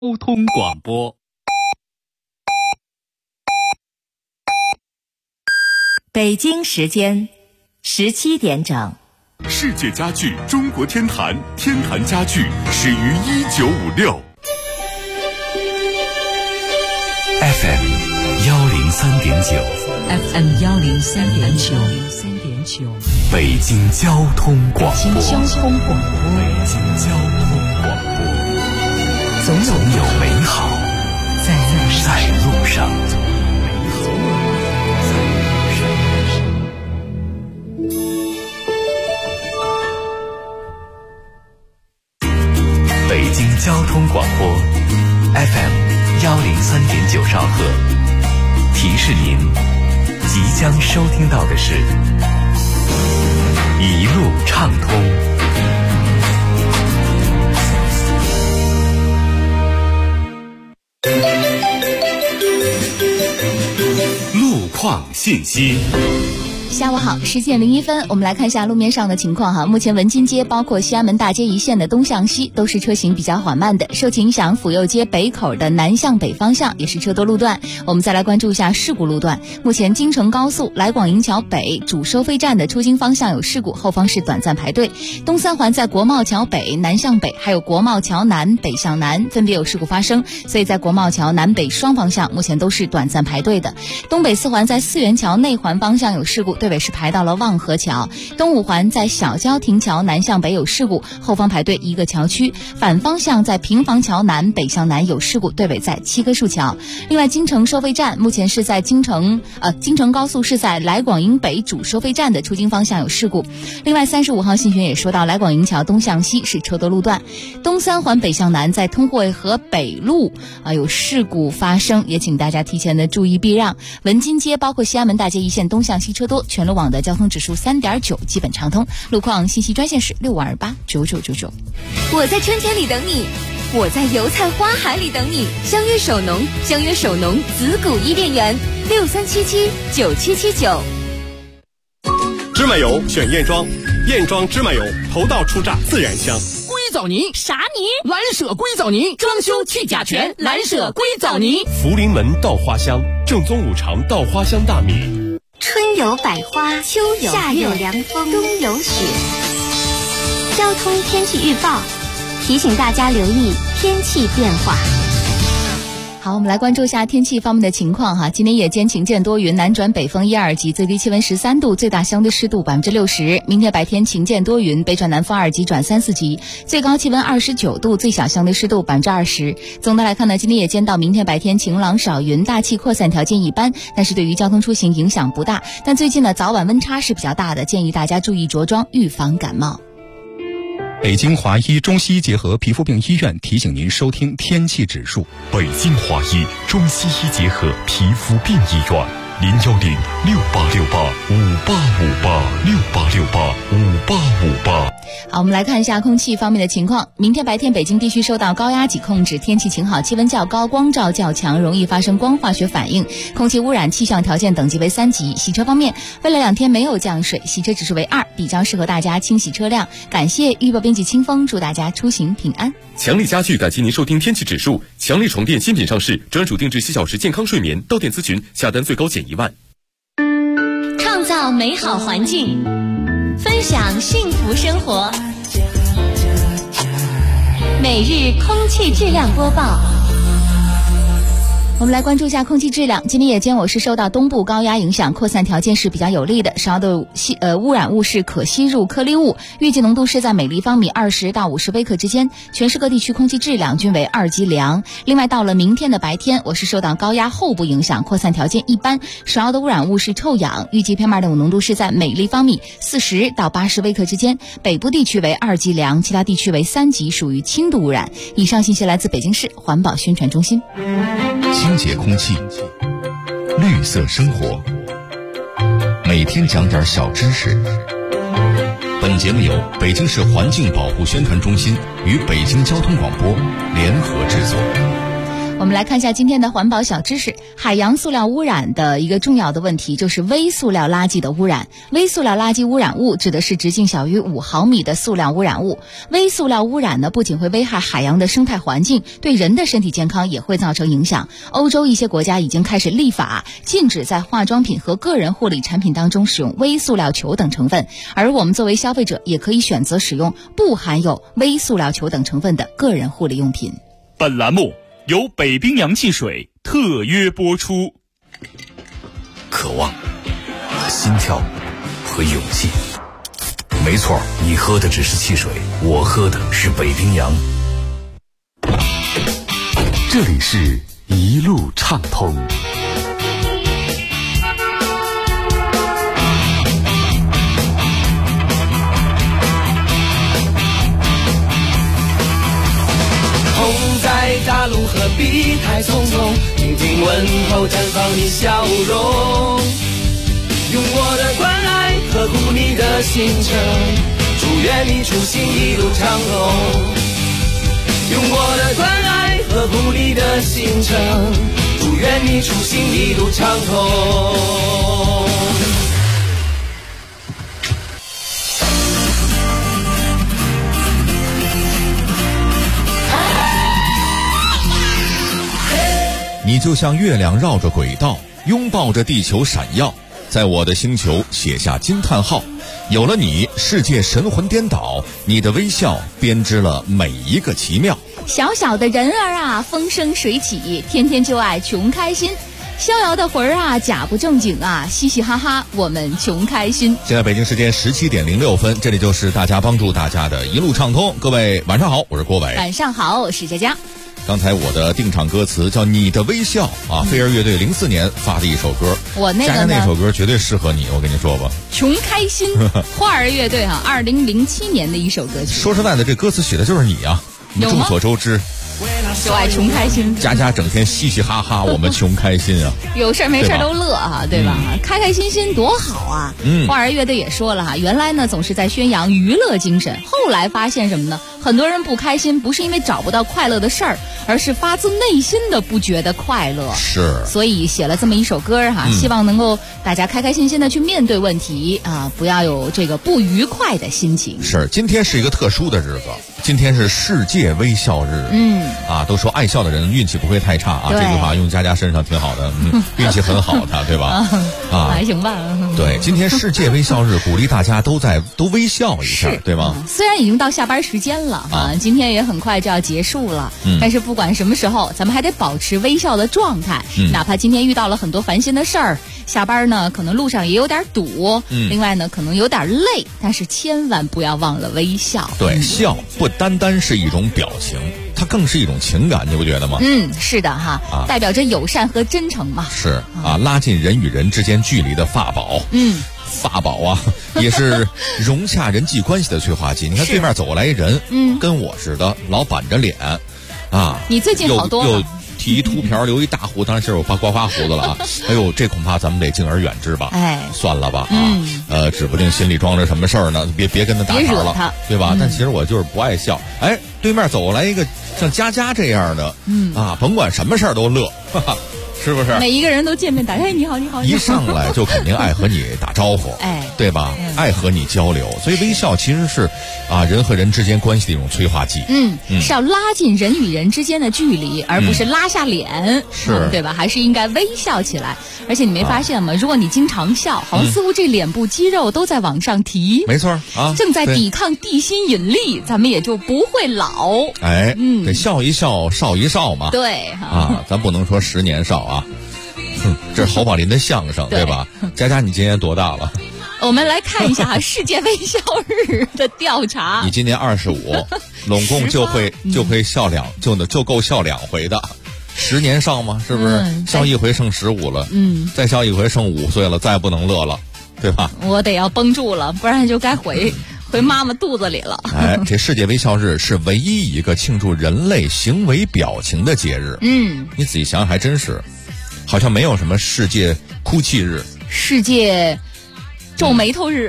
交通广播。 北京时间17点整。 世界家具中国天坛，天坛家具始于1956。FM 103.9，FM 103.9， 北京交通广播， 北京交通广播，总有美好在路上。 北京交通广播 FM 103.9兆赫，提示您即将收听到的是一路畅通。路况信息。 下午好，10点01分，我们来看一下路面上的情况哈。目前文津街包括西安门大街一线的东向西都是车行比较缓慢的，受其影响，府右街北口的南向北方向也是车多路段。我们再来关注一下事故路段。目前京承高速来广营桥北主收费站的出京方向有事故，后方是短暂排队。东三环在国贸桥北南向北，还有国贸桥南北向南分别有事故发生，所以在国贸桥南北双方向目前都是短暂排队的。东北四环在四元桥内环方向有事故，队尾是排到了望河桥。东五环在小郊亭桥南向北有事故，后方排队一个桥区。反方向在平房桥南北向南有事故，队尾在七棵树桥。另外京承收费站目前是在京承高速是在来广营北主收费站的出京方向有事故。另外35号信玄也说到来广营桥东向西是车多路段。东三环北向南在通惠河北路有事故发生，也请大家提前的注意避让。文津街包括西安门大街一线东向西车多，全路网的交通指数3.9，基本畅通。路况信息专线是65289999。 我在春天里等你，我在油菜花海里等你。相约首农子谷伊甸园，63779779。 芝麻油选燕庄，燕庄芝麻油头道出榨，自然香。 硅藻泥啥泥？ 蓝舍硅藻泥，装修去甲醛，蓝舍硅藻泥。 福临门稻花香，正宗五常稻花香大米。 春有百花，秋有夏有凉风，冬有雪。交通天气预报提醒大家留意天气变化。 好，我们来关注一下天气方面的情况哈。今天夜间晴见多云，南转北风1、2级，最低气温13度，最大相对湿度60%。明天白天晴见多云，北转南风2级转3、4级，最高气温29度，最小相对湿度20%。总的来看呢，今天夜间到明天白天晴朗少云，大气扩散条件一般，但是对于交通出行影响不大。但最近呢，早晚温差是比较大的，建议大家注意着装，预防感冒。 北京华医中西医结合皮肤病医院提醒您收听天气指数。 北京华医中西医结合皮肤病医院，0106868585858，68685858。 好，我们来看一下空气方面的情况。明天白天北京地区受到高压脊控制，天气晴好，气温较高，光照较强，容易发生光化学反应，空气污染气象条件等级为3级。洗车方面，未来2天没有降水，洗车指数为2，比较适合大家清洗车辆。感谢预报编辑清风，祝大家出行平安。 强力家具感谢您收听天气指数。强力床垫新品上市，专属定制7小时健康睡眠，到店咨询，下单最高减1万。 创造美好环境，分享幸福生活。每日空气质量播报。 我们来关注一下空气质量。今天夜间我市受到东部高压影响，扩散条件是比较有利的，少的污染物是可吸入颗粒物，预计浓度是在每立方米20到50微克之间，全市各地区空气质量均为2级良。另外到了明天的白天，我市受到高压后部影响，扩散条件一般，首要的污染物是臭氧，预计 PM2.5 浓度是在每立方米40到80微克之间，北部地区为2级良，其他地区为3级，属于轻度污染。以上信息来自北京市环保宣传中心。 清洁空气，绿色生活，每天讲点小知识。本节目由北京市环境保护宣传中心与北京交通广播联合制作。 我们来看一下今天的环保小知识。海洋塑料污染的一个重要的问题就是微塑料垃圾的污染。微塑料垃圾污染物指的是直径小于5毫米的塑料污染物。微塑料污染呢，不仅会危害海洋的生态环境，对人的身体健康也会造成影响。欧洲一些国家已经开始立法，禁止在化妆品和个人护理产品当中使用微塑料球等成分，而我们作为消费者也可以选择使用不含有微塑料球等成分的个人护理用品。 本栏目由北冰洋汽水特约播出。 渴望、心跳和勇气。没错，你喝的只是汽水，我喝的是北冰洋。 这里是一路畅通。 在大路何必太匆匆，听听问候绽放你笑容，用我的关爱呵护你的行程，祝愿你出行一路畅通。用我的关爱呵护你的行程，祝愿你出行一路畅通。 你就像月亮绕着轨道，拥抱着地球闪耀，在我的星球写下惊叹号。有了你，世界神魂颠倒，你的微笑编织了每一个奇妙。 小小的人儿啊，风生水起，天天就爱穷开心。逍遥的魂儿啊，假不正经啊，嘻嘻哈哈，我们穷开心。 现在北京时间17点06分，这里就是大家帮助大家的一路畅通。各位晚上好，我是郭伟。 晚上好，我是佳佳。 刚才我的定场歌词叫《你的微笑》啊，飞儿乐队04年发的一首歌。 我那个佳佳那首歌绝对适合你，我跟你说吧。 穷开心，花儿乐队啊，2007年的一首歌曲。 说实在的，这歌词写的就是你啊，众所周知。 就爱穷开心， 佳佳整天嘻嘻哈哈，我们穷开心啊！ 有事没事都乐啊，对吧？开开心心多好啊！花儿乐队也说了哈，原来呢总是在宣扬娱乐精神，后来发现什么呢？很多人不开心，不是因为找不到快乐的事儿，而是发自内心的不觉得快乐。 是， 所以写了这么一首歌哈，希望能够大家开开心心的去面对问题啊，不要有这个不愉快的心情。 是，今天是一个特殊的日子，今天是世界微笑日。都说爱笑的人运气不会太差啊，这句话用佳佳身上挺好的，运气很好的，对吧？ 还行吧。 对，今天世界微笑日，鼓励大家都微笑一下，对吗？ 虽然已经到下班时间了啊，今天也很快就要结束了，但是不管什么时候，咱们还得保持微笑的状态，哪怕今天遇到了很多烦心的事儿，下班呢可能路上也有点堵，另外呢可能有点累，但是千万不要忘了微笑。 对，笑不单单是一种表情，它更是一种情感，你不觉得吗？ 是的哈，代表着友善和真诚嘛。 是啊，拉近人与人之间距离的法宝。法宝啊，也是融洽人际关系的催化剂。你看对面走过来一人，跟我似的，老板着脸，啊， 你最近好多又剃一秃瓢，留一大胡，当然今儿我刮胡子了啊。哎呦，这恐怕咱们得敬而远之吧。算了吧啊，指不定心里装着什么事儿呢，别跟他打岔了，对吧？但其实我就是不爱笑。哎，对面走过来一个像佳佳这样的，甭管什么事儿都乐，哈哈。是不是每一个人都见面打你好， 一上来就肯定爱和你打招呼，对吧？爱和你交流，所以微笑其实是人和人之间关系的一种催化剂。 是要拉近人与人之间的距离，而不是拉下脸， 是对吧？还是应该微笑起来。而且你没发现吗？如果你经常笑，好像似乎这脸部肌肉都在往上提， 没错啊， 正在抵抗地心引力，咱们也就不会老。 得笑一笑，少一少嘛。 对咱不能说10年少啊。这是侯宝林的相声，对吧？佳佳，你今年多大了？ 我们来看一下世界微笑日的调查。 你今年25，拢共就会笑就够笑2回的。10年少吗？是不是？笑一回剩15了，再笑一回剩5岁了，再不能乐了，对吧？ 我得要绷住了，不然就该回妈妈肚子里了。 这世界微笑日是唯一一个庆祝人类行为表情的节日。你仔细想想，还真是。好像没有什么世界哭泣日、 世界皱眉头日，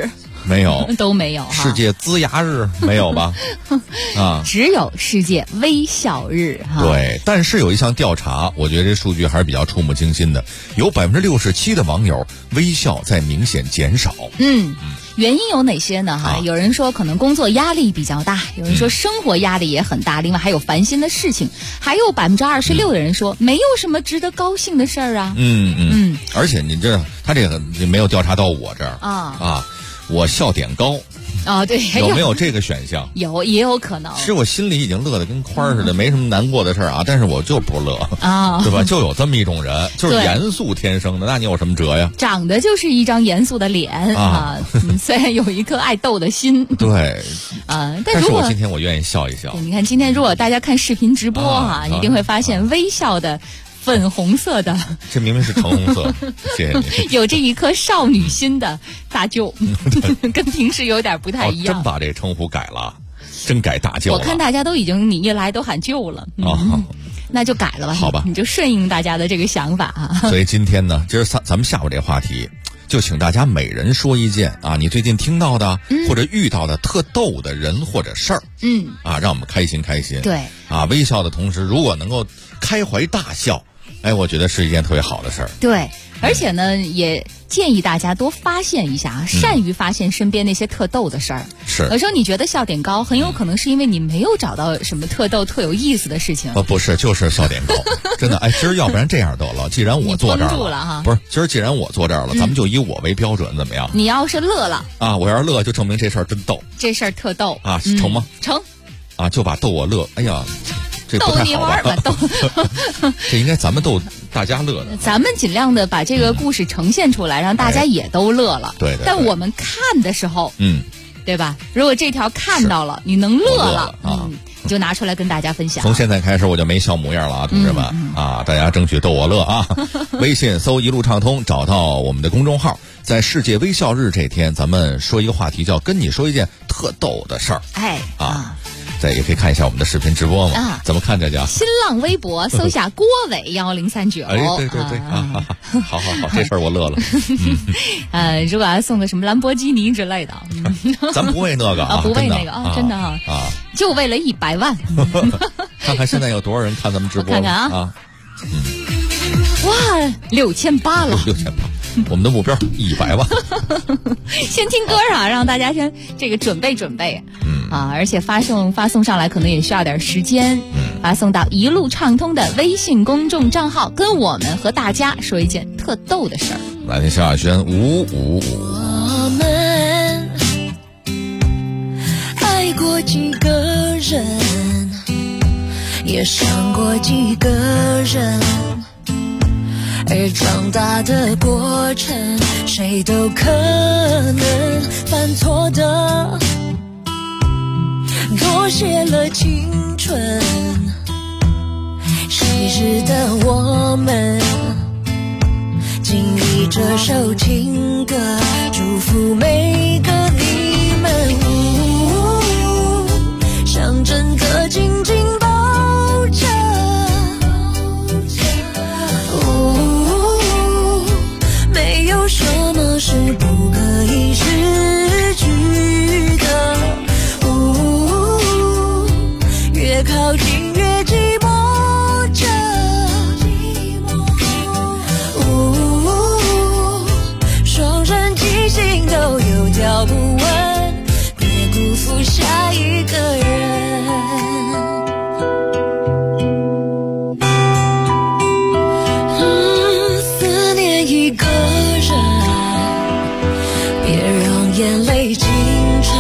没有， 都没有。 世界龇牙日没有吧？啊， 只有世界微笑日哈。 对，但是有一项调查，我觉得这数据还是比较触目惊心的，有67%的网友微笑在明显减少。 原因有哪些呢？哈，有人说可能工作压力比较大，有人说生活压力也很大，另外还有烦心的事情，还有26%的人说没有什么值得高兴的事儿啊。 而且你这他这个没有调查到我这儿我笑点高。 对， 有没有这个选项？ 有，也有可能。 其实我心里已经乐得跟花儿似的，没什么难过的事儿啊，但是我就不乐对吧？就有这么一种人，就是严肃天生的，那你有什么辙呀？ 长得就是一张严肃的脸虽然有一颗爱逗的心。 对但是我今天我愿意笑一笑。 你看今天如果大家看视频直播一定会发现微笑的粉红色的， 这明明是橙红色。谢谢你。 有这一颗少女心的大舅，跟平时有点不太一样。 真把这个称呼改了，真改大舅了。 我看大家都已经你一来都喊舅了。那就改了吧。 好吧， 你就顺应大家的这个想法所以今天呢，今儿咱们下午这个话题，就请大家每人说一件你最近听到的或者遇到的特逗的人或者事儿。让我们开心开心。 对微笑的同时，如果能够开怀大笑，我觉得是一件特别好的事儿。 对，而且呢，也建议大家多发现一下善于发现身边那些特逗的事儿。 是， 有时候你觉得笑点高，很有可能是因为你没有找到什么特逗、特有意思的事情。 不是，就是笑点高，真的。今儿要不然这样得了，既然我坐这儿了，不是，今儿既然我坐这儿了，咱们就以我为标准，怎么样？ 你要是乐了我要是乐，就证明这事儿真逗， 这事儿特逗成吗？ 成就把逗我乐，哎呀。这不逗你玩吧，逗。 这应该咱们逗大家乐的。 咱们尽量的把这个故事呈现出来，让大家也都乐了。 对。 但我们看的时候，对吧？如果这条看到了，你能乐了你就拿出来跟大家分享。 从现在开始我就没笑模样了同志们大家争取逗我乐微信搜一路畅通，找到我们的公众号，在世界微笑日这天，咱们说一个话题，叫跟你说一件特逗的事儿。也可以看一下我们的视频直播嘛怎么看这叫？ 新浪微博搜下郭伟1039。 对好，这事儿我乐了。 如果要送个什么兰博基尼之类的， 咱不为那个不为那个真的就为了100万。 看看现在有多少人看咱们直播？ 看看哇，6800了 ，6800。我们的目标100万。 先听歌让大家先这个准备准备。而且发送上来可能也需要点时间。发送到一路畅通的微信公众账号，跟我们和大家说一件特逗的事儿。 来听萧亚轩555。 我们爱过几个人，也伤过几个人。而长大的过程，谁都可能犯错的，多谢了青春，昔日的我们，谨以这首情歌，祝福每个你们，想真的紧紧抱着，没有什么是不可以失去的，越靠近越寂寞着，双人记性都有条不紊，别辜负下一个人。思念一个人，别让眼泪进城，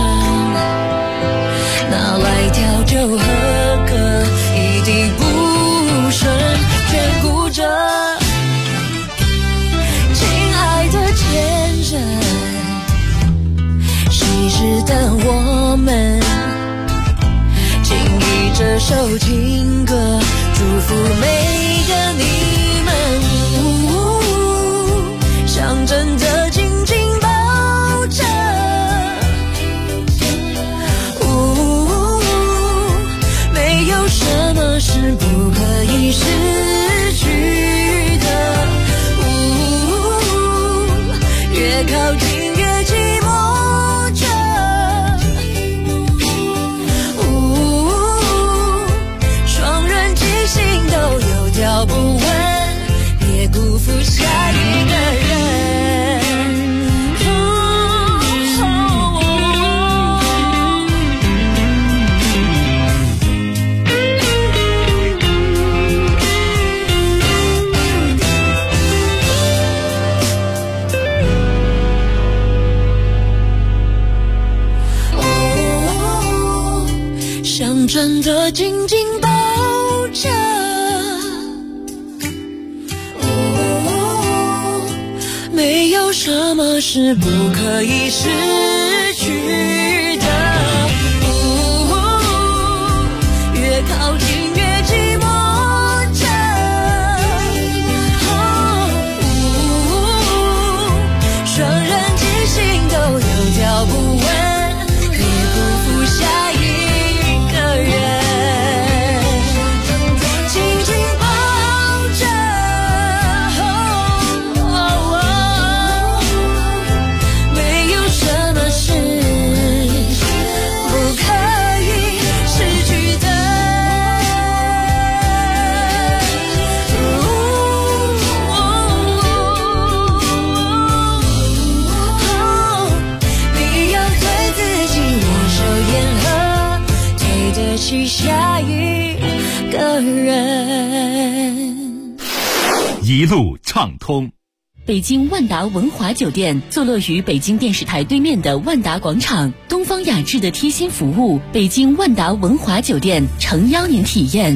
拿来调酒喝个一滴不剩，眷顾着亲爱的前任，昔日的我们，谨以这首情歌，祝福每个你们，想真的紧紧抱着，没有什么是不可以失去的，越靠近越寂寞着， 脚不稳，别辜负下一个人。想真的紧紧抱着，没有什么是不可以失去的，越靠近越寂寞着，双人即兴都有脚不稳，别辜负下一下一个人。 一路畅通。 北京万达文华酒店坐落于北京电视台对面的万达广场，东方雅致的贴心服务，北京万达文华酒店诚邀您体验。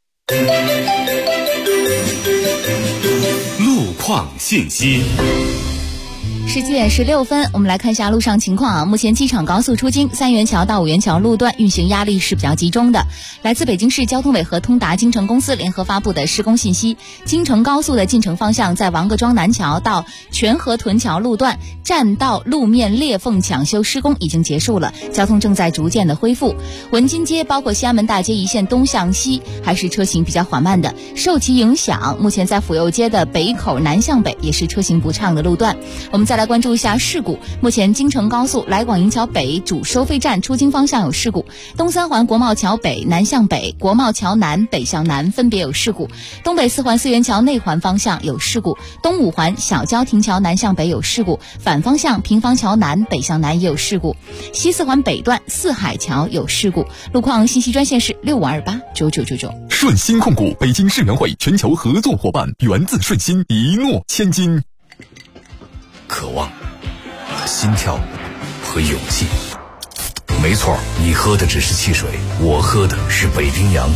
路况信息。 17点16分，我们来看一下路上情况啊。目前机场高速出京3元桥到5元桥路段运行压力是比较集中的。来自北京市交通委和通达京城公司联合发布的施工信息，京承高速的进城方向在王各庄南桥到全河屯桥路段占道路面裂缝抢修施工已经结束了，交通正在逐渐的恢复。文津街包括西安门大街一线东向西还是车行比较缓慢的，受其影响，目前在府右街的北口南向北也是车行不畅的路段。我们再来关注一下事故，目前京承高速来广营桥北主收费站出京方向有事故，东三环国贸桥北南向北、国贸桥南北向南分别有事故，东北四环四元桥内环方向有事故，东五环小交亭桥南向北有事故，反方向平房桥南北向南也有事故，西四环北段四海桥有事故。路况信息专线是65289999。 顺心控股北京世园会全球合作伙伴，源自顺心，一诺千金。 渴望、心跳和勇气。没错，你喝的只是汽水，我喝的是北冰洋。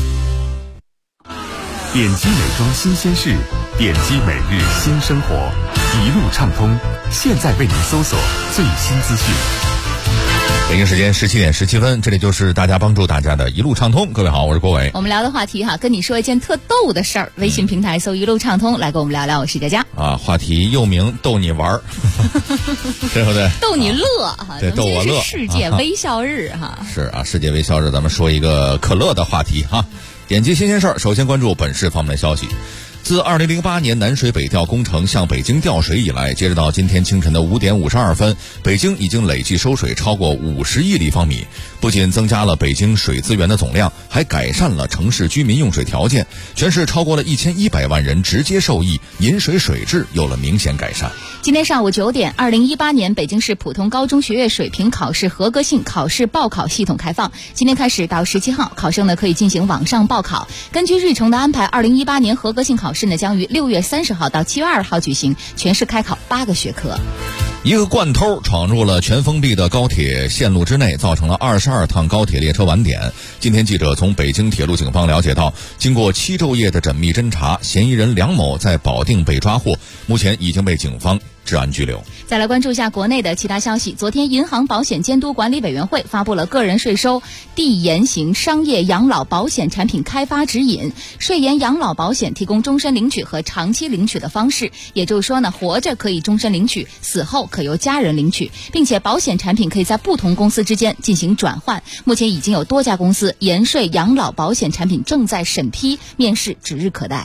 点击美妆新鲜事，点击每日新生活，一路畅通。现在为您搜索最新资讯。 北京时间17点17分，这里就是大家帮助大家的一路畅通。各位好，我是郭伟。 我们聊的话题跟你说一件特逗的事儿。微信平台搜一路畅通，来跟我们聊聊。我是佳佳啊，话题又名逗你玩儿，对不对？ 逗你乐对，逗我乐。 世界微笑日是啊，世界微笑日，咱们说一个可乐的话题点击新鲜事儿，首先关注本市方面的消息。自2008年南水北调工程向北京调水以来，截止到今天清晨的5点52分，北京已经累计收水超过50亿立方米，不仅增加了北京水资源的总量，还改善了城市居民用水条件，全市超过了1100万人直接受益，饮水水质有了明显改善。 今天上午9点，2018年北京市普通高中学业水平考试合格性考试报考系统开放，今天开始到17号，考生可以进行网上报考。根据日程的安排，2018年合格性考试将于6月30号到7月2号举行，全市开考8个学科。 一个惯偷闯入了全封闭的高铁线路之内，造成了22趟高铁列车晚点。今天记者从北京铁路警方了解到，经过7昼夜的缜密侦查，嫌疑人梁某在保定被抓获，目前已经被警方治安拘留。 再来关注一下国内的其他消息。昨天，银行保险监督管理委员会发布了个人税收递延型商业养老保险产品开发指引，税延养老保险提供终身领取和长期领取的方式，也就是说活着可以终身领取，死后可由家人领取，并且保险产品可以在不同公司之间进行转换。目前已经有多家公司延税养老保险产品正在审批，面试指日可待。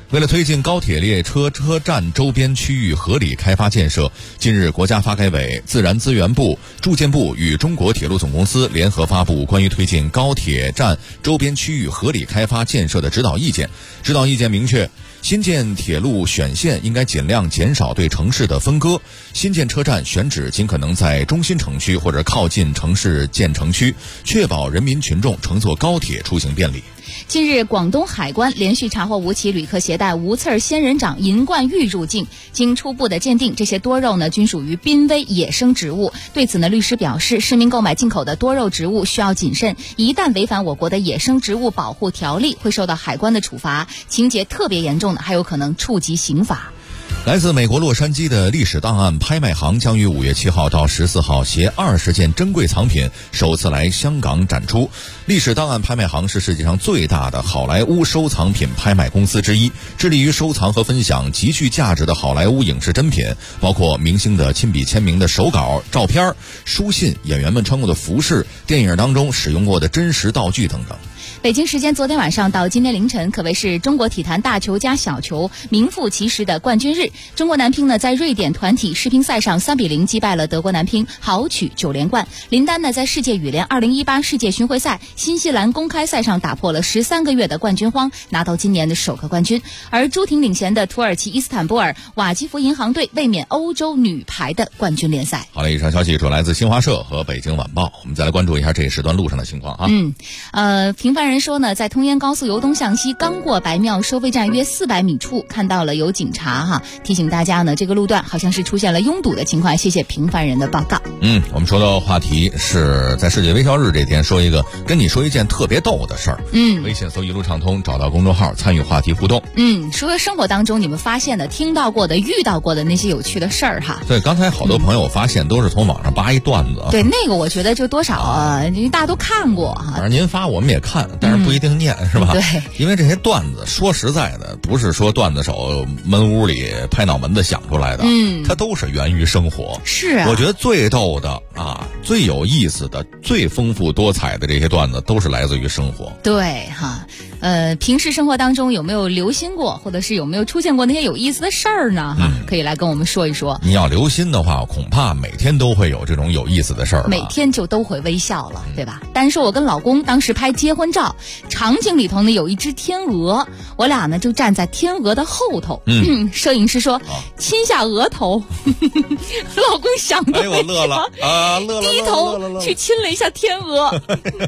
为了推进高铁列车车站周边区域合理开发建设，近日国家发改委、自然资源部、住建部与中国铁路总公司联合发布关于推进高铁站周边区域合理开发建设的指导意见。指导意见明确，新建铁路选线应该尽量减少对城市的分割，新建车站选址尽可能在中心城区或者靠近城市建成区，确保人民群众乘坐高铁出行便利。 近日，广东海关连续查获5起旅客携带无刺仙人掌、银冠玉入境，经初步的鉴定，这些多肉呢均属于濒危野生植物。对此呢，律师表示，市民购买进口的多肉植物需要谨慎，一旦违反我国的野生植物保护条例，会受到海关的处罚，情节特别严重的还有可能触及刑法。 来自美国洛杉矶的历史档案拍卖行将于5月7号到14号携20件珍贵藏品首次来香港展出。历史档案拍卖行是世界上最大的好莱坞收藏品拍卖公司之一，致力于收藏和分享极具价值的好莱坞影视珍品，包括明星的亲笔签名的手稿、照片、书信、演员们穿过的服饰、电影当中使用过的真实道具等等。 北京时间昨天晚上到今天凌晨，可谓是中国体坛大球加小球名副其实的冠军日。中国男乒呢在瑞典团体世乒赛上3-0击败了德国男乒，豪取9连冠。林丹呢在世界羽联2018世界巡回赛新西兰公开赛上打破了13个月的冠军荒，拿到今年的首个冠军。而朱婷领衔的土耳其伊斯坦布尔瓦基弗银行队卫冕欧洲女排的冠军联赛。 好了，以上消息主来自新华社和北京晚报。我们再来关注一下这一时段路上的情况啊。 平凡人说呢，在通烟高速由东向西刚过白庙收费站约400米处，看到了有警察提醒大家呢，这个路段好像是出现了拥堵的情况。谢谢平凡人的报告。 我们说的话题是在世界微笑日这天跟你说一件特别逗的事儿。微信搜一路畅通，找到公众号参与话题互动。 说说生活当中你们发现的、听到过的、遇到过的那些有趣的事儿哈。 对，刚才好多朋友发现都是从网上扒一段子。 对，那个我觉得就多少因为大家都看过哈。 反正您发我们也看，但是不一定念，是吧？ 对， 因为这些段子说实在的，不是说段子手闷屋里拍脑门子想出来的，它都是源于生活。 是啊， 我觉得最逗的最有意思的、最丰富多彩的这些段子都是来自于生活。 对哈，平时生活当中有没有留心过，或者是有没有出现过那些有意思的事儿呢？可以来跟我们说一说。 你要留心的话，恐怕每天都会有这种有意思的事儿， 每天就都会微笑了，对吧？单说我跟老公当时拍结婚照，场景里头呢有一只天鹅，我俩呢就站在天鹅的后头。摄影师说亲下额头，老公想都没想， 我乐了乐了， 低头去亲了一下天鹅，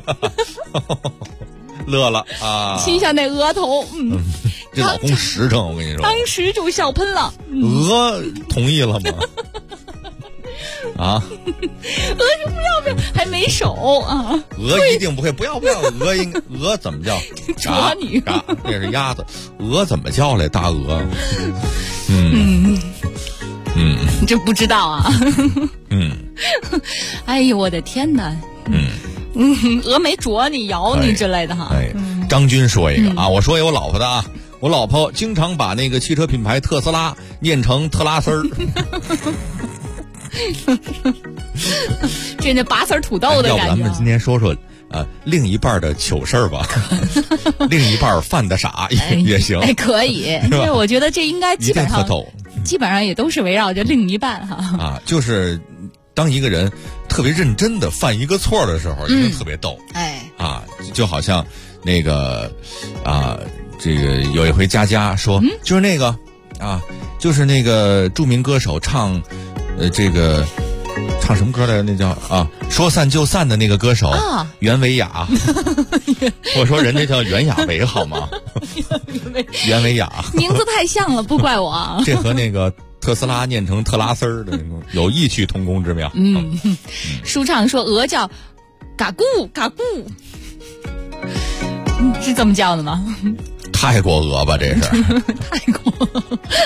乐了亲下那额头。 这老公实诚，我跟你说， 当时就笑喷了。 鹅同意了吗？鹅说不要，还没手啊。 鹅一定不会，不要，鹅怎么叫？ 啄你， 这是鸭子，鹅怎么叫来？大鹅。 这不知道啊。哎呦我的天哪。鹅没啄你、咬你之类的哈。 张军说一个我说有我老婆的我老婆经常把那个汽车品牌特斯拉念成特拉丝儿。 这那拔丝土豆的感觉。 要不咱们今天说说另一半的糗事儿吧。另一半犯的傻也行。 可以。因为我觉得这应该基本上也都是围绕着另一半就是当一个人特别认真的犯一个错的时候，一定特别逗。就好像那个这个有一回佳佳说，就是那个就是那个著名歌手唱什么歌来着？那叫说散就散的那个歌手袁维雅。我说人家叫袁娅维好吗？袁维雅名字太像了，不怪我。 这和那个特斯拉念成特拉丝儿的有异曲同工之妙。 舒畅说鹅叫嘎咕嘎咕，是这么叫的吗？ 泰国鹅吧，这是泰国。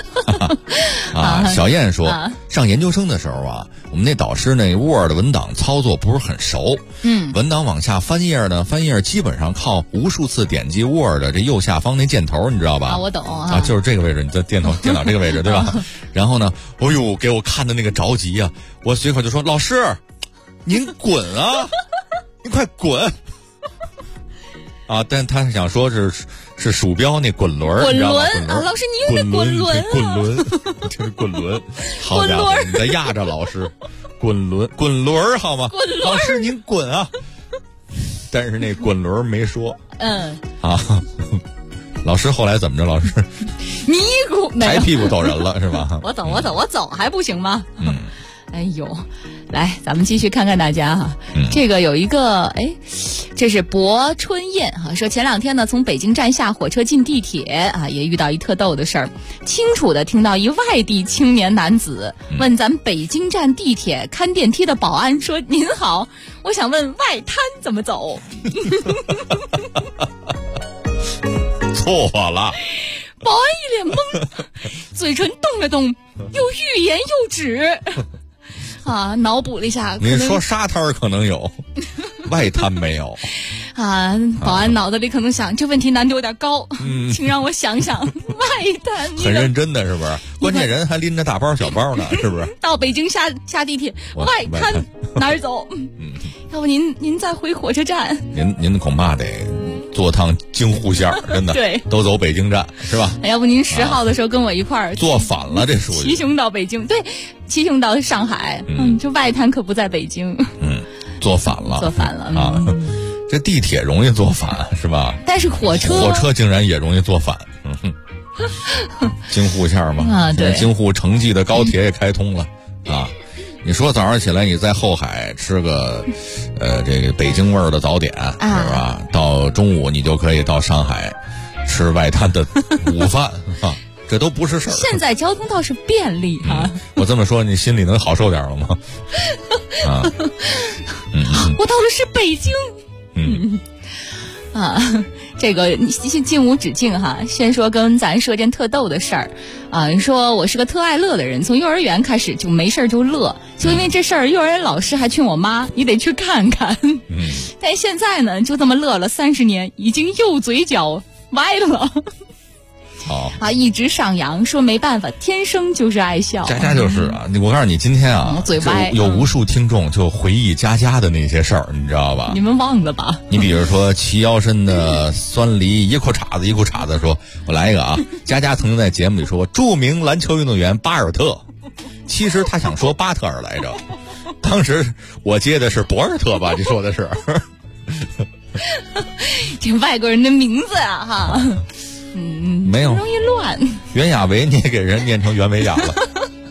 小燕说，上研究生的时候我们那导师那 Word 文档操作不是很熟。文档往下翻页呢，翻页基本上靠无数次点击 Word 这右下方那箭头，你知道吧？ 我懂就是这个位置，你在电脑这个位置对吧？然后呢，给我看的那个着急啊，我随口就说：“老师，您滚啊，您快滚！”但他想说是是鼠标那滚轮， 滚轮啊，老师你用的滚轮， 滚轮，这是滚轮，好家伙，你在压着老师，滚轮好吗？老师您滚啊！但是那滚轮没说，老师后来怎么着？老师， 你抬屁股走人了是吧？ 我走还不行吗？哎呦，来，咱们继续看看大家哈。这个有一个，这是博春燕哈，说前2天呢，从北京站下火车进地铁啊，也遇到一特逗的事儿，清楚的听到一外地青年男子问咱北京站地铁看电梯的保安说：“您好，我想问外滩怎么走？” 错了。 保安一脸懵，嘴唇动了动，又欲言又止。啊，脑补了一下， 你说沙滩可能有，外滩没有。 啊，保安脑子里可能想，这问题难度有点高，请让我想想。外滩很认真的是不是？关键人还拎着大包小包呢，是不是？ 到北京下地铁，外滩哪儿走？要不您再回火车站？ 您恐怕得坐趟京沪线，真的， 对， 都走北京站是吧？ 要不您10号的时候跟我一块儿坐反了，这属于骑熊到北京，对，骑熊到上海，这外滩可不在北京， 坐反了啊！这地铁容易坐反是吧？ 但是火车竟然也容易坐反，京沪线嘛啊，对， 京沪城际的高铁也开通了啊！你说早上起来你在后海吃个这个北京味儿的早点是吧？到中午你就可以到上海吃外滩的午饭啊，这都不是事儿。 现在交通倒是便利啊！ 我这么说你心里能好受点了吗？啊， 我到的是北京。这个进无止境哈。先说跟咱说件特逗的事儿啊，你说我是个特爱乐的人，从幼儿园开始就没事就乐，就因为这事儿，幼儿园老师还劝我妈你得去看看。但现在呢，就这么乐了30年，已经右嘴角歪了。一直上扬，说没办法，天生就是爱笑。 佳佳就是啊，我告诉你，今天啊， 嘴歪， 有无数听众就回忆佳佳的那些事儿，你知道吧？ 你们忘了吧？ 你比如说齐腰深的酸梨一裤衩子说，我来一个啊，佳佳曾经在节目里说，著名篮球运动员巴尔特，其实他想说巴特尔来着，当时我接的是博尔特吧？你说的是？ 这外国人的名字啊，哈。 没有， 容易乱。 袁娅维你也给人念成袁维娅了。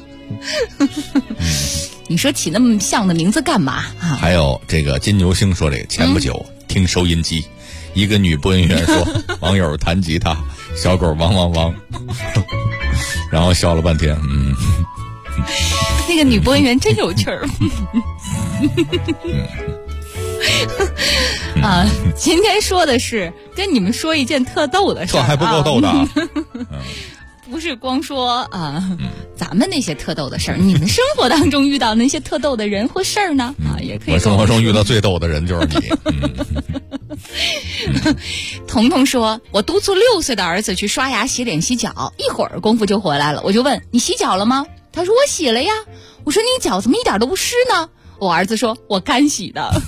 你说起那么像的名字干嘛啊？ 还有这个金牛星说，这个前不久听收音机，一个女播音员说网友弹吉他，小狗汪汪汪，然后笑了半天。 那个女播音员真有趣儿。今天说的是跟你们说一件特逗的事儿， 这还不够逗的。 不是光说咱们那些特逗的事儿，你们生活当中遇到那些特逗的人或事儿呢？也可以。 我生活中遇到最逗的人就是你。 彤彤说，我督促6岁的儿子去刷牙、洗脸、洗脚，一会儿功夫就回来了。我就问你洗脚了吗？他说我洗了呀。我说你脚怎么一点都不湿呢？我儿子说我干洗的。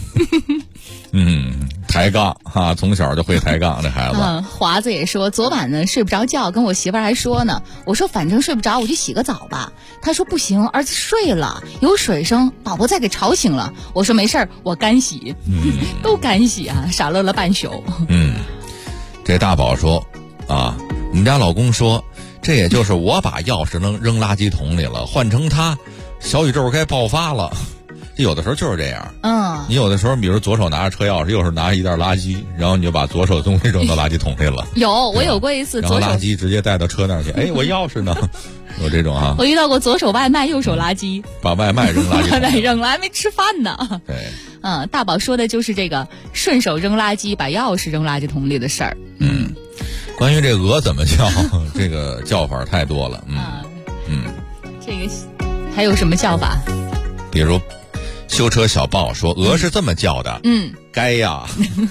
抬杠哈，从小就会抬杠，这孩子。 华子也说，昨晚呢睡不着觉，跟我媳妇儿还说呢。我说反正睡不着，我去洗个澡吧。他说不行，儿子睡了，有水声，宝宝再给吵醒了。我说没事儿，我干洗。都干洗啊，傻乐了半宿。 这大宝说啊，我们家老公说，这也就是我把钥匙扔垃圾桶里了，换成他，小宇宙该爆发了。有的时候就是这样，你有的时候比如左手拿着车钥匙，右手拿着一袋垃圾，然后你就把左手的东西扔到垃圾桶里了。 我有过一次， 然后垃圾直接带到车那儿去。我钥匙呢？有这种啊？ 我遇到过左手外卖，右手垃圾， 把外卖扔垃圾桶里扔了，还没吃饭呢。 对， 大宝说的就是这个顺手扔垃圾，把钥匙扔垃圾桶里的事儿。 关于这鹅怎么叫，这个叫法太多了。 这个还有什么叫法？ 比如。修车小豹说，鹅是这么叫的。该呀。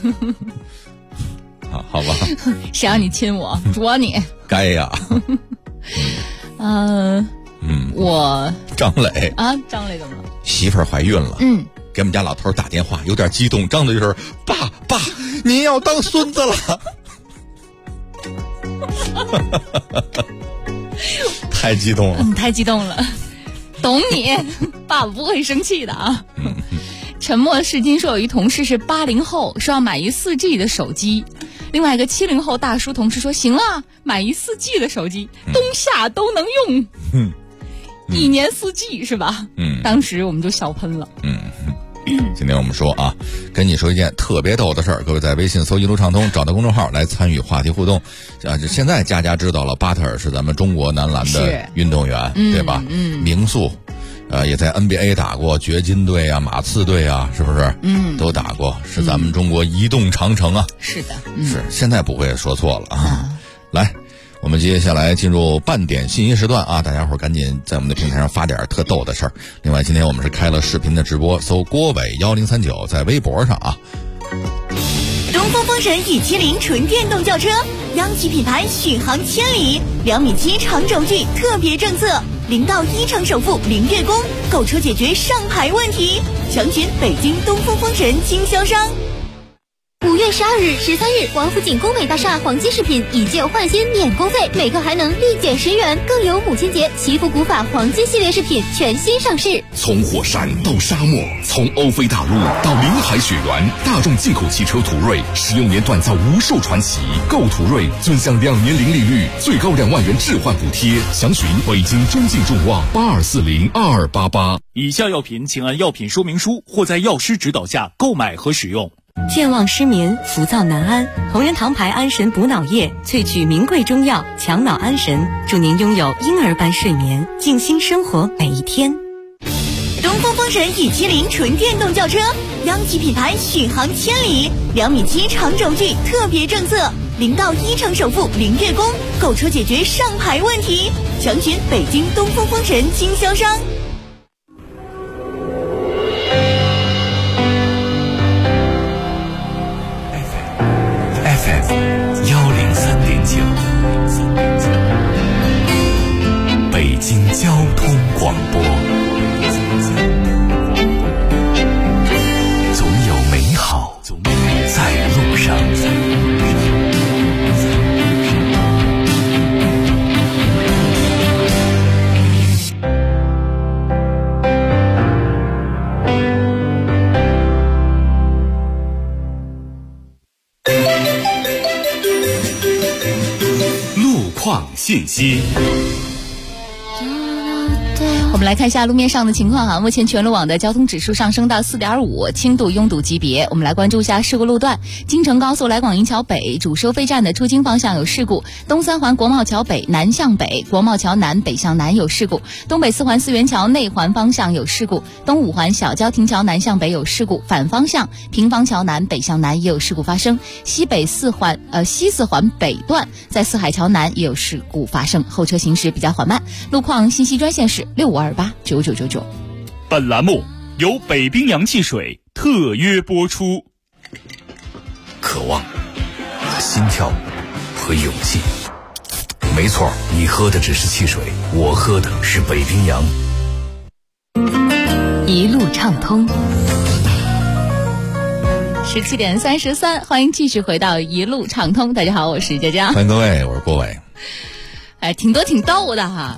好吧。 谁让你亲我，捉你。 该呀。 我张磊啊，张磊怎么了？ 媳妇儿怀孕了。给我们家老头打电话，有点激动，张嘴就是爸，您要当孙子了。 太激动了， 太激动了，懂你，爸爸不会生气的啊。沉默是金说有一同事是80后，说要买一4G 的手机，另外一个70后大叔同事说行了，买一4G 的手机，冬夏都能用，1年4G 是吧？当时我们就笑喷了。 今天我们说啊，跟你说一件特别逗的事儿，各位在微信搜一路畅通，找到公众号来参与话题互动。现在家家知道了，巴特尔是咱们中国男篮的运动员，对吧？名宿，也在 NBA 打过，掘金队啊、马刺队啊，是不是？都打过，是咱们中国移动长城啊。 是的， 是现在不会说错了啊。来。我们接下来进入半点信息时段啊，大家伙赶紧在我们的平台上发点特逗的事儿。另外，今天我们是开了视频的直播，搜郭伟1039在微博上啊。 东风风神E70纯电动轿车，央企品牌续航千里，2.7米长轴距特别政策，0到1成首付0月供，购车解决上牌问题，详询北京东风风神经销商。 5月12日、13日，王府井工美大厦黄金饰品以旧换新免工费，每个还能立减10元，更有母亲节祈福古法黄金系列饰品全新上市。 从火山到沙漠，从欧非大陆到临海雪原，大众进口汽车途锐使用年锻造无数传奇。购途锐尊享2年零利率，最高2万元置换补贴。详询北京中信众旺82402288。 以下药品请按药品说明书或在药师指导下购买和使用。 健忘失眠、浮躁难安，同仁堂牌安神补脑液萃取名贵中药，强脑安神，祝您拥有婴儿般睡眠，静心生活每一天。 东风风神E70纯电动轿车，央企品牌续航千里，2.7米长轴距特别政策，0到1成首付0月供，购车解决上牌问题，详询北京东风风神经销商。 北京交通广播，总有美好在路上。 路况信息。 我们来看一下路面上的情况哈，目前全路网的交通指数上升到4.5，轻度拥堵级别。我们来关注一下事故路段：京承高速来广营桥北主收费站的出京方向有事故；东三环国贸桥北南向北、国贸桥南北向南有事故；东北四环四元桥内环方向有事故；东五环小郊亭桥南向北有事故，反方向平房桥南北向南也有事故发生；西四环北段在四海桥南也有事故发生，后车行驶比较缓慢。路况信息专线是65289999。 本栏目由北冰洋汽水特约播出。 渴望、心跳和勇气。没错，你喝的只是汽水，我喝的是北冰洋。 一路畅通。 17点33，欢迎继续回到一路畅通。大家好，我是佳佳。 欢迎各位，我是郭伟。 哎，挺多挺逗的哈。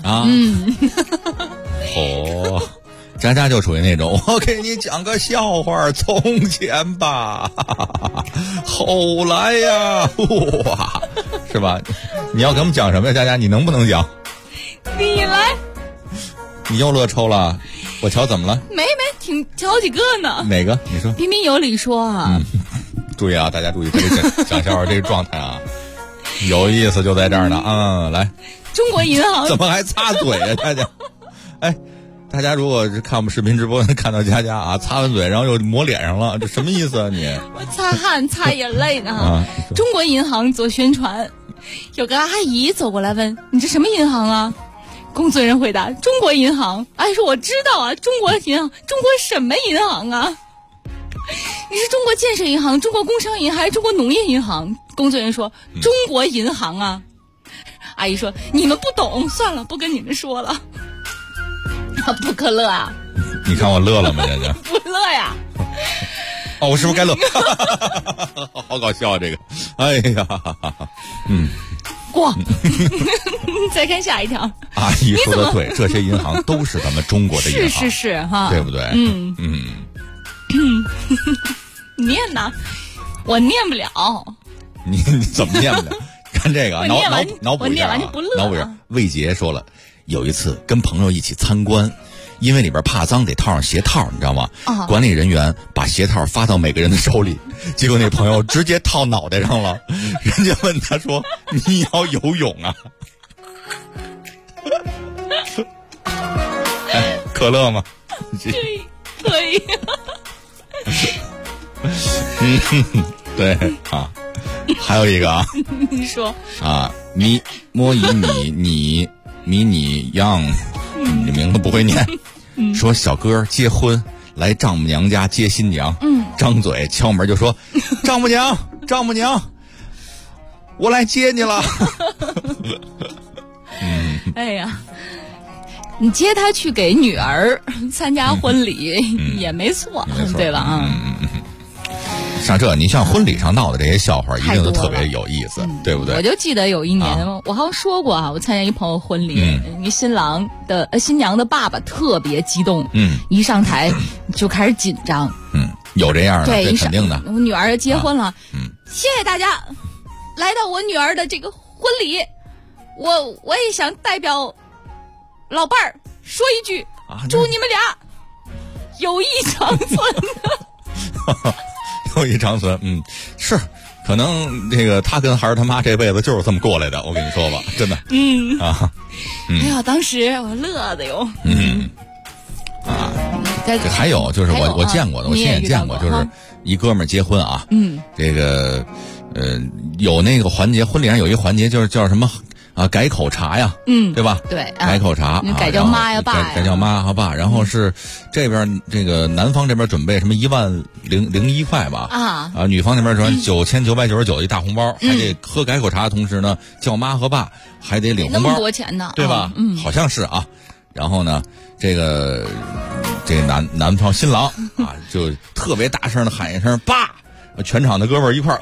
佳佳就属于那种，我给你讲个笑话，从前吧，后来呀，哇，是吧？你要给我们讲什么呀，佳佳？你能不能讲？ 你来。 你又乐抽了？我瞧怎么了？ 没，挺好几个呢。 哪个？你说。 彬彬有礼说啊。 注意啊，大家注意这个讲笑话这个状态啊，有意思就在这儿呢。来。 中国银行怎么还擦嘴啊，佳佳？哎。大家如果是看我们视频直播，能看到佳佳啊，擦完嘴然后又抹脸上了，这什么意思啊你？ 我擦汗擦眼泪呢。中国银行做宣传，有个阿姨走过来问：“你这什么银行啊？”工作人员回答：“中国银行。”阿姨说：“我知道啊，中国银行，中国什么银行啊？你是中国建设银行、中国工商银还是中国农业银行？”工作人员说：“中国银行啊。”阿姨说：“你们不懂，算了，不跟你们说了。”不可乐啊！ 你看我乐了吗？佳佳不乐呀！ 哦，我是不是该乐？好搞笑啊！这个，哎呀， 咣。再看下一条。 阿姨说的对，这些银行都是咱们中国的银行， 是哈， 对不对？ 念呢，我念不了。 你怎么念不了？看这个，脑补一下啊，脑补一下。魏杰说了，有一次跟朋友一起参观，因为里边怕脏得套上鞋套，你知道吗？管理人员把鞋套发到每个人的手里，结果那朋友直接套脑袋上了。人家问他说：“你要游泳啊？”哎，可乐吗？ 可以。 对啊，还有一个啊， 你说啊，咪摸以你样，你名字不会念。说小哥结婚来丈母娘家接新娘，张嘴敲门就说：“丈母娘，我来接你了。” 哎呀，你接她去给女儿参加婚礼也没错，对吧？ 像这，你像婚礼上闹的这些笑话，一定都特别有意思，对不对？ 我就记得有一年，我好像说过啊，我参加一朋友婚礼，一新娘的爸爸特别激动，一上台就开始紧张， 有这样的，对，肯定的。 我女儿结婚了，谢谢大家来到我女儿的这个婚礼，我也想代表老伴儿说一句，祝你们俩友谊长存。 友谊长存，是，可能这个他跟孩儿他妈这辈子就是这么过来的，我跟你说吧，真的， 哎呀，当时我乐的哟， 还有就是我见过的，我亲眼见过，就是一哥们儿结婚啊，这个有那个环节，婚礼上有一个环节就是叫什么啊，改口茶呀，对吧？ 对， 改口茶， 改叫妈呀爸呀， 改叫妈和爸，然后是这边这个男方这边准备什么10001块吧，女方那边说9999一大红包，还得喝改口茶的同时呢，叫妈和爸还得领红包， 那么多钱呢， 对吧？好像是啊。然后呢，这个男方新郎啊，就特别大声的喊一声爸，全场的哥们儿一块儿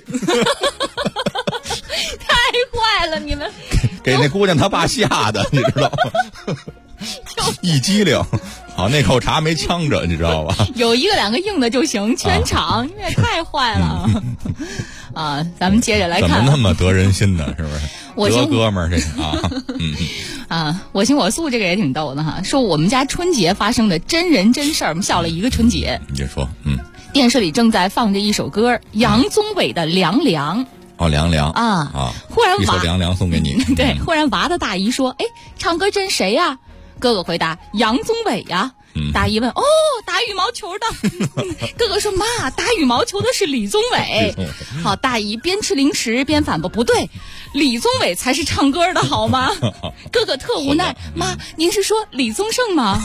太坏了，你们给那姑娘她爸吓的，你知道吗？一激灵，好，那口茶没呛着，你知道吧？ 有一个两个硬的就行，全场，你也太坏了啊！咱们接着来看， 怎么那么得人心呢？是不是？得哥们儿这我行我素这个也挺逗的哈。说我们家春节发生的真人真事儿，我们笑了一个春节。 你就说， 电视里正在放着一首歌，杨宗纬的《凉凉》。 哦，凉凉忽然一首凉凉送给你。 对，忽然娃的大姨说：“哎，唱歌真谁呀？”哥哥回答：“杨宗纬呀。”大姨问：“哦，打羽毛球的。”哥哥说：“妈，打羽毛球的是李宗伟。”好，大姨边吃零食边反驳：“不对，李宗伟才是唱歌的好吗？”哥哥特无奈：“妈，您是说李宗盛吗？”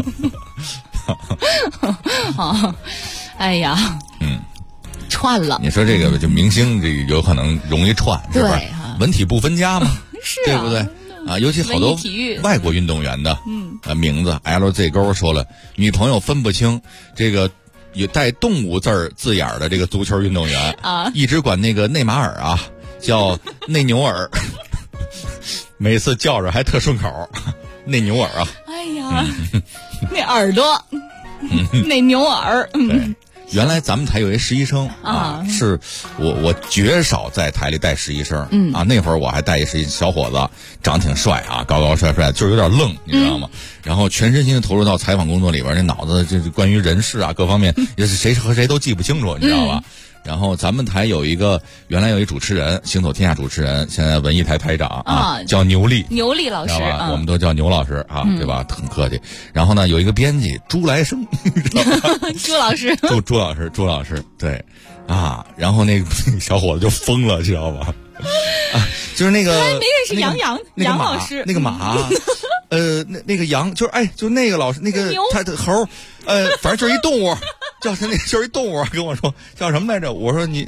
哎呀，串了。 你说这个就明星这个有可能容易串，是不是？文体不分家嘛， 是对不对？啊，尤其好多外国运动员的名字 LZ 勾说了，女朋友分不清这个有带动物字眼的这个足球运动员啊，一直管那个内马尔啊叫内牛尔，每次叫着还特顺口，内牛尔啊。 哎呀，那耳朵，那牛耳， 对。原来咱们台有一实习生啊，是我绝少在台里带实习生，那会儿我还带一实习小伙子，长挺帅啊，高高帅帅，就是有点愣，你知道吗？然后全身心的投入到采访工作里边，这脑子就是关于人事啊各方面，也是谁和谁都记不清楚，你知道吧？然后咱们台原来有一主持人，行走天下主持人，现在文艺台台长啊，叫牛力老师， 我们都叫牛老师啊，对吧？很客气。然后呢，有一个编辑朱来生， 朱老师， 朱老师，对啊。然后那个小伙子就疯了，知道吧？就是那个， 还没认识杨老师， 那个马，那个羊，就是那个老师，那个他的猴，反正就是一动物。叫他那就是一动物，跟我说叫什么来着？我说你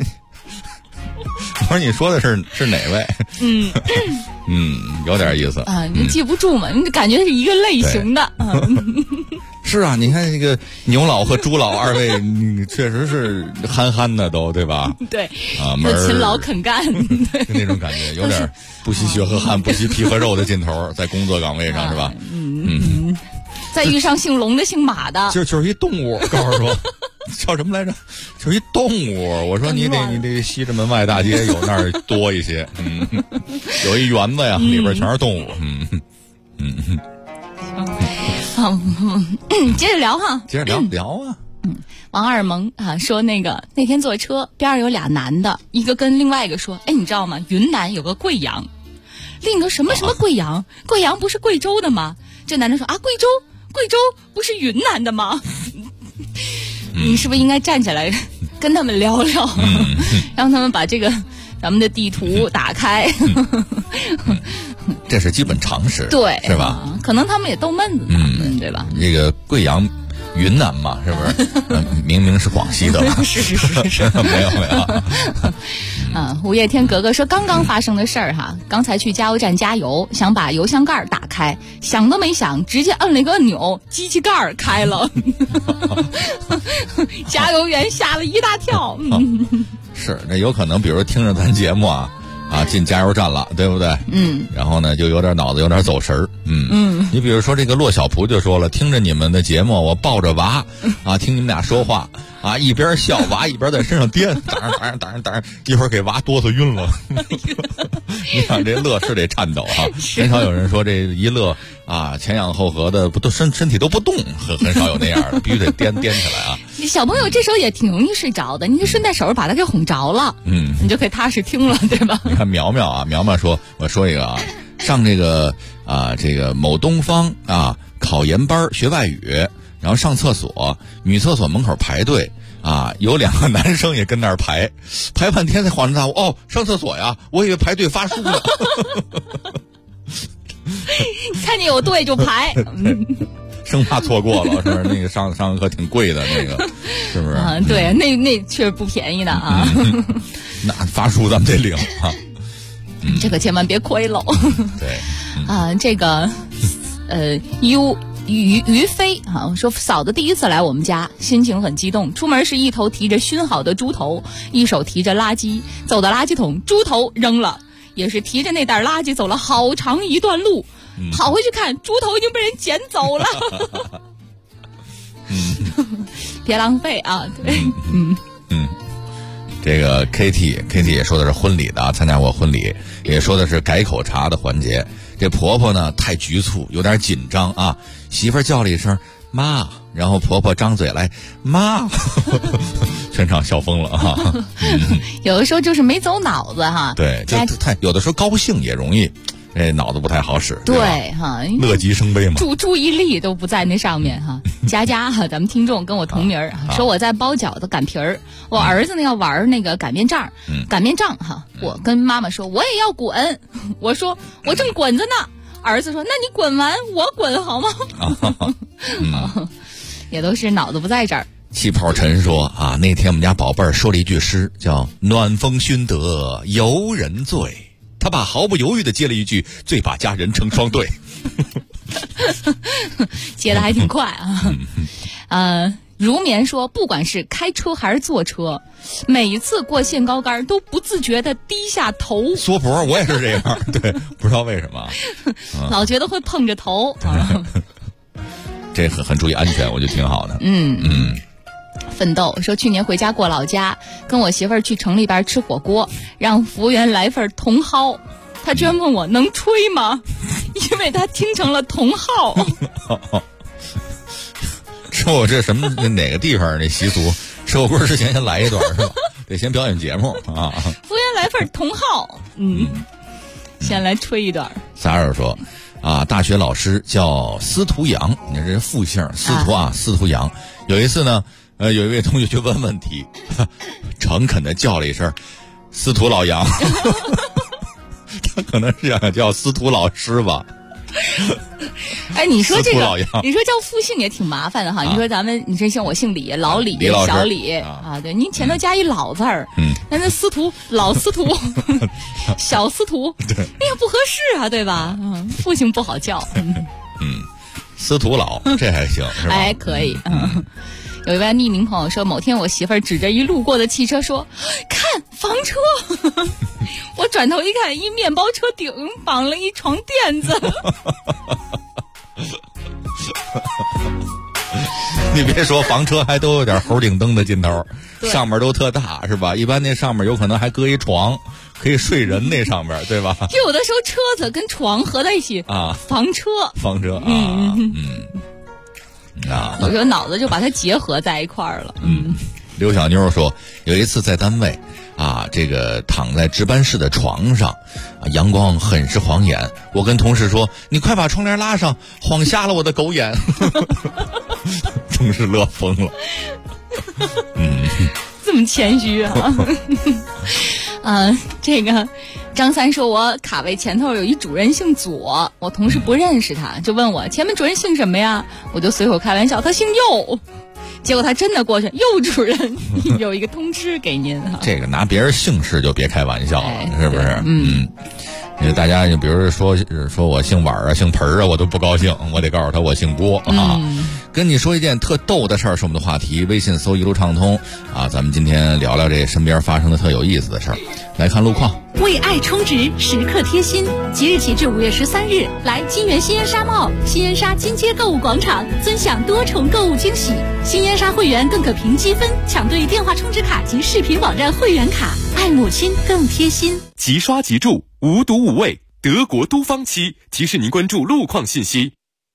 说的是哪位？有点意思啊，你记不住嘛？你感觉是一个类型的。 是啊，你看这个牛老和朱老二位，确实是憨憨的都，对吧？ 对， 啊， 勤劳肯干， 那种感觉有点不惜血和汗，不惜皮和肉的劲头，在工作岗位上是吧？ 再遇上姓龙的、姓马的， 就是一动物，告诉说。叫什么来着？就是一动物。我说你得西直门外大街有那儿多一些，有一园子呀，里边全是动物， 接着聊哈， 接着聊啊。 王二萌啊说那天坐车边上有俩男的，一个跟另外一个说，哎，你知道吗？云南有个贵阳，另一个什么贵阳？贵阳不是贵州的吗？这男的说啊，贵州不是云南的吗？你是不是应该站起来跟他们聊聊，让他们把这个咱们的地图打开？ 这是基本常识， 对， 是吧？ 可能他们也逗闷子，对吧？ 这个贵阳。云南嘛，是不是？明明是广西的嘛。 是。 没有。 五月天格格说刚刚发生的事儿哈，刚才去加油站加油，想把油箱盖打开，想都没想，直接摁了一个按钮，机器盖开了，加油员吓了一大跳。 是，那有可能，比如听着咱节目啊，进加油站了，对不对？然后呢，就有点脑子有点走神儿。你比如说这个骆小蒲就说了，听着你们的节目，我抱着娃听你们俩说话一边笑，娃一边在身上颠，当一会儿给娃哆嗦晕了。你看这乐是得颤抖很少有人说这一乐前仰后合的不都身体都不动，很少有那样的，必须得颠起来小朋友这时候也挺容易睡着的，你就顺带手把他给哄着了，你就可以踏实听了，对吧？ 你看苗苗说，我说一个上这个某东方考研班学外语，然后上厕所，女厕所门口排队有两个男生也跟那儿排半天才恍然大悟，上厕所呀，我以为排队发书呢。 看见有队就排， 生怕错过了，是不是？那个上课挺贵的，那个是不是？ 对，那确实不便宜的那发书咱们得领这个千万别亏了。 对， 这个于飞说嫂子第一次来我们家，心情很激动，出门是一头提着熏好的猪头，一手提着垃圾，走到垃圾桶，猪头扔了，也是提着那袋垃圾走了好长一段路，跑回去看猪头已经被人捡走了。别浪费对。 这个 KT 也说的是婚礼的参加过婚礼，也说的是改口茶的环节。这婆婆呢太局促，有点紧张媳妇儿叫了一声妈，然后婆婆张嘴来妈，全场笑疯了有的时候就是没走脑子对，就太有的时候高兴也容易脑子不太好使， 对乐极生悲嘛， 注意力都不在那上面佳佳咱们听众跟我同名说我在包饺子擀皮儿，我儿子呢要玩那个擀面杖，我跟妈妈说我也要滚，我说我正滚着呢，儿子说那你滚完我滚好吗？也都是脑子不在这儿。 气泡陈说那天我们家宝贝儿说了一句诗，叫暖风熏得游人醉，他爸毫不犹豫地接了一句最把家人成双对。 接的还挺快如棉说不管是开车还是坐车，每一次过限高杆都不自觉地低下头缩脖，我也是这样对，不知道为什么老觉得会碰着头这很注意安全，我觉得挺好的。 奋斗说去年回家过老家，跟我媳妇儿去城里边吃火锅，让服务员来份茼蒿，他居然问我能吹吗？因为他听成了茼蒿。 说我这什么哪个地方那习俗，吃火锅之前先来一段是吧？得先表演节目服务员来份茼蒿，先来吹一段。 撒尔说大学老师叫司徒阳，你这是复姓司徒司徒阳。有一次呢有一位同学去问问题，诚恳地叫了一声司徒老杨。他可能是想叫司徒老师吧。 你说这个你说叫复姓也挺麻烦的你说咱们你说像我姓李，老李小李对，您前头加一老字儿，那司徒老司徒小司徒那也不合适对吧？复姓不好叫。 司徒老，这还行是吧？ 哎，可以。有一位匿名朋友说，某天我媳妇儿指着一路过的汽车说：“看房车。”我转头一看，一面包车顶绑了一床垫子。 你别说，房车还都有点猴顶灯的劲头，上面都特大是吧？一般那上面有可能还搁一床，可以睡人那上面，对吧？ 有的时候车子跟床合在一起啊，房车啊，有时候脑子就把它结合在一块儿了。 刘小妞说，有一次在单位啊，这个躺在值班室的床上，阳光很是晃眼。我跟同事说：“你快把窗帘拉上，晃瞎了我的狗眼。”同事乐疯了。 这么谦虚啊！这个张三说，我卡位前头有一主任姓左，我同事不认识他，就问我前面主任姓什么呀？我就随口开玩笑，他姓右。结果他真的过去，右主任有一个通知给您哈。 这个拿别人姓氏就别开玩笑了，是不是？因为大家就比如说我姓碗啊，姓盆啊，我都不高兴，我得告诉他我姓郭啊。跟你说一件特逗的事儿是我们的话题，微信搜一路畅通啊，咱们今天聊聊这身边发生的特有意思的事儿。来看路况， 为爱充值，时刻贴心。即日起至5月13日，来金源新烟沙 mall、新烟沙金街购物广场，尊享多重购物惊喜。新烟沙会员更可凭积分抢对电话充值卡及视频网站会员卡，爱母亲更贴心。 即刷即住，无毒无味，德国都方漆提示您关注路况信息。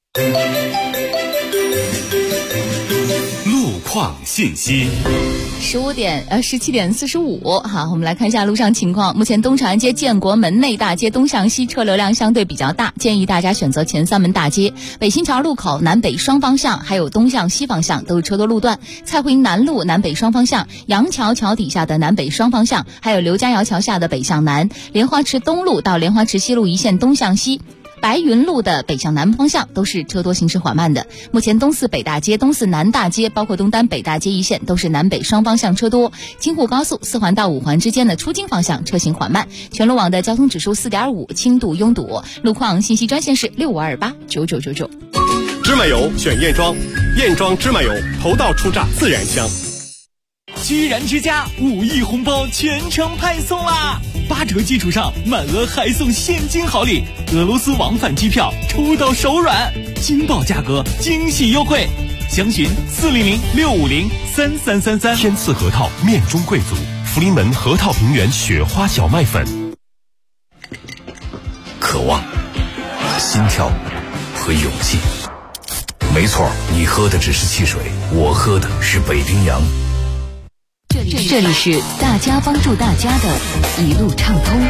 路况信息。 17点45哈，我们来看一下路上情况。目前东长安街建国门内大街东向西车流量相对比较大，建议大家选择前3门大街。北新桥路口南北双方向还有东向西方向都是车多路段。蔡胡营南路南北双方向，杨桥桥底下的南北双方向，还有刘家窑桥下的北向南，莲花池东路到莲花池西路一线东向西，白云路的北向南方向都是车多行驶缓慢的。目前东四北大街、东四南大街包括东单北大街一线都是南北双方向车多。京沪高速4环到5环之间的出京方向车行缓慢。全路网的交通指数4.5，轻度拥堵。路况信息专线是65289999。 芝麻油选燕庄，燕庄芝麻油头道出榨自然香。 居然之家5亿红包全程派送啦！8折基础上满额还送现金好礼，俄罗斯往返机票抽到手软，惊爆价格，惊喜优惠。详询400-650-3333。 天赐核桃面中贵族，福临门核桃平原雪花小麦粉。 渴望、心跳和勇气。没错，你喝的只是汽水，我喝的是北冰洋。 这里是大家帮助大家的一路畅通。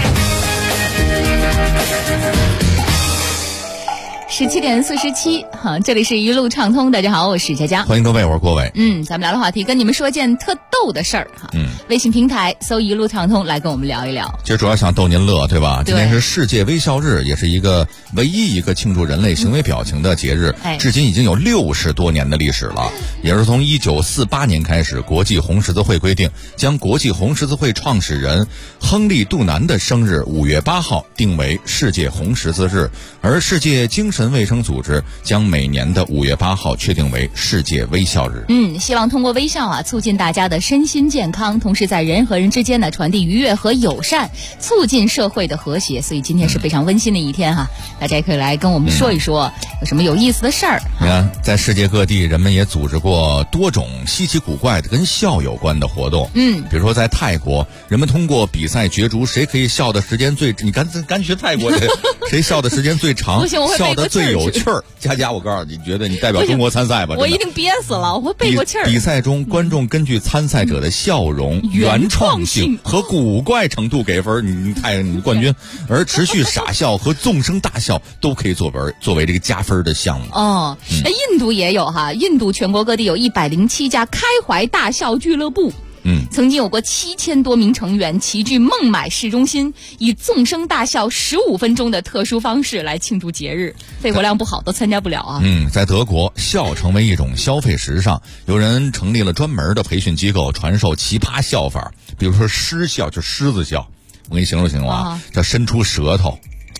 17点47，好，这里是一路畅通。大家好，我是佳佳， 欢迎各位，我是郭伟。 咱们聊的话题跟你们说件特逗的事儿哈。微信平台搜一路畅通来跟我们聊一聊。 其实主要想逗您乐，对吧？今天是世界微笑日，也是唯一一个庆祝人类行为表情的节日，至今已经有60多年的历史了。也是从1948年开始，国际红十字会规定将国际红十字会创始人亨利·杜南的生日5月8号定为世界红十字日，而世界精神卫生组织将每年的5月8号确定为世界微笑日。 希望通过微笑促进大家的身心健康，同时在人和人之间呢传递愉悦和友善，促进社会的和谐。所以今天是非常温馨的一天哈，大家也可以来跟我们说一说有什么有意思的事儿。 你看，在世界各地，人们也组织过多种稀奇古怪的跟笑有关的活动。比如说在泰国，人们通过比赛角逐谁可以笑的时间最，你赶去泰国去，谁笑的时间最长，笑的最有趣儿。佳，我告诉你，觉得你代表中国参赛吧？ 我一定憋死了，我会背过气儿。 比赛中，观众根据参赛者的笑容、原创性和古怪程度给分，你冠军。而持续傻笑和纵声大笑都可以作为这个加分的项目。 印度也有哈，印度全国各地有107家开怀大笑俱乐部。曾经有过7000多名成员齐聚孟买市中心，以纵声大笑15分钟的特殊方式来庆祝节日。肺活量不好都参加不了啊。 在德国，笑成为一种消费时尚，有人成立了专门的培训机构，传授奇葩笑法。比如说狮笑，就狮子笑，我给你形容啊，叫伸出舌头，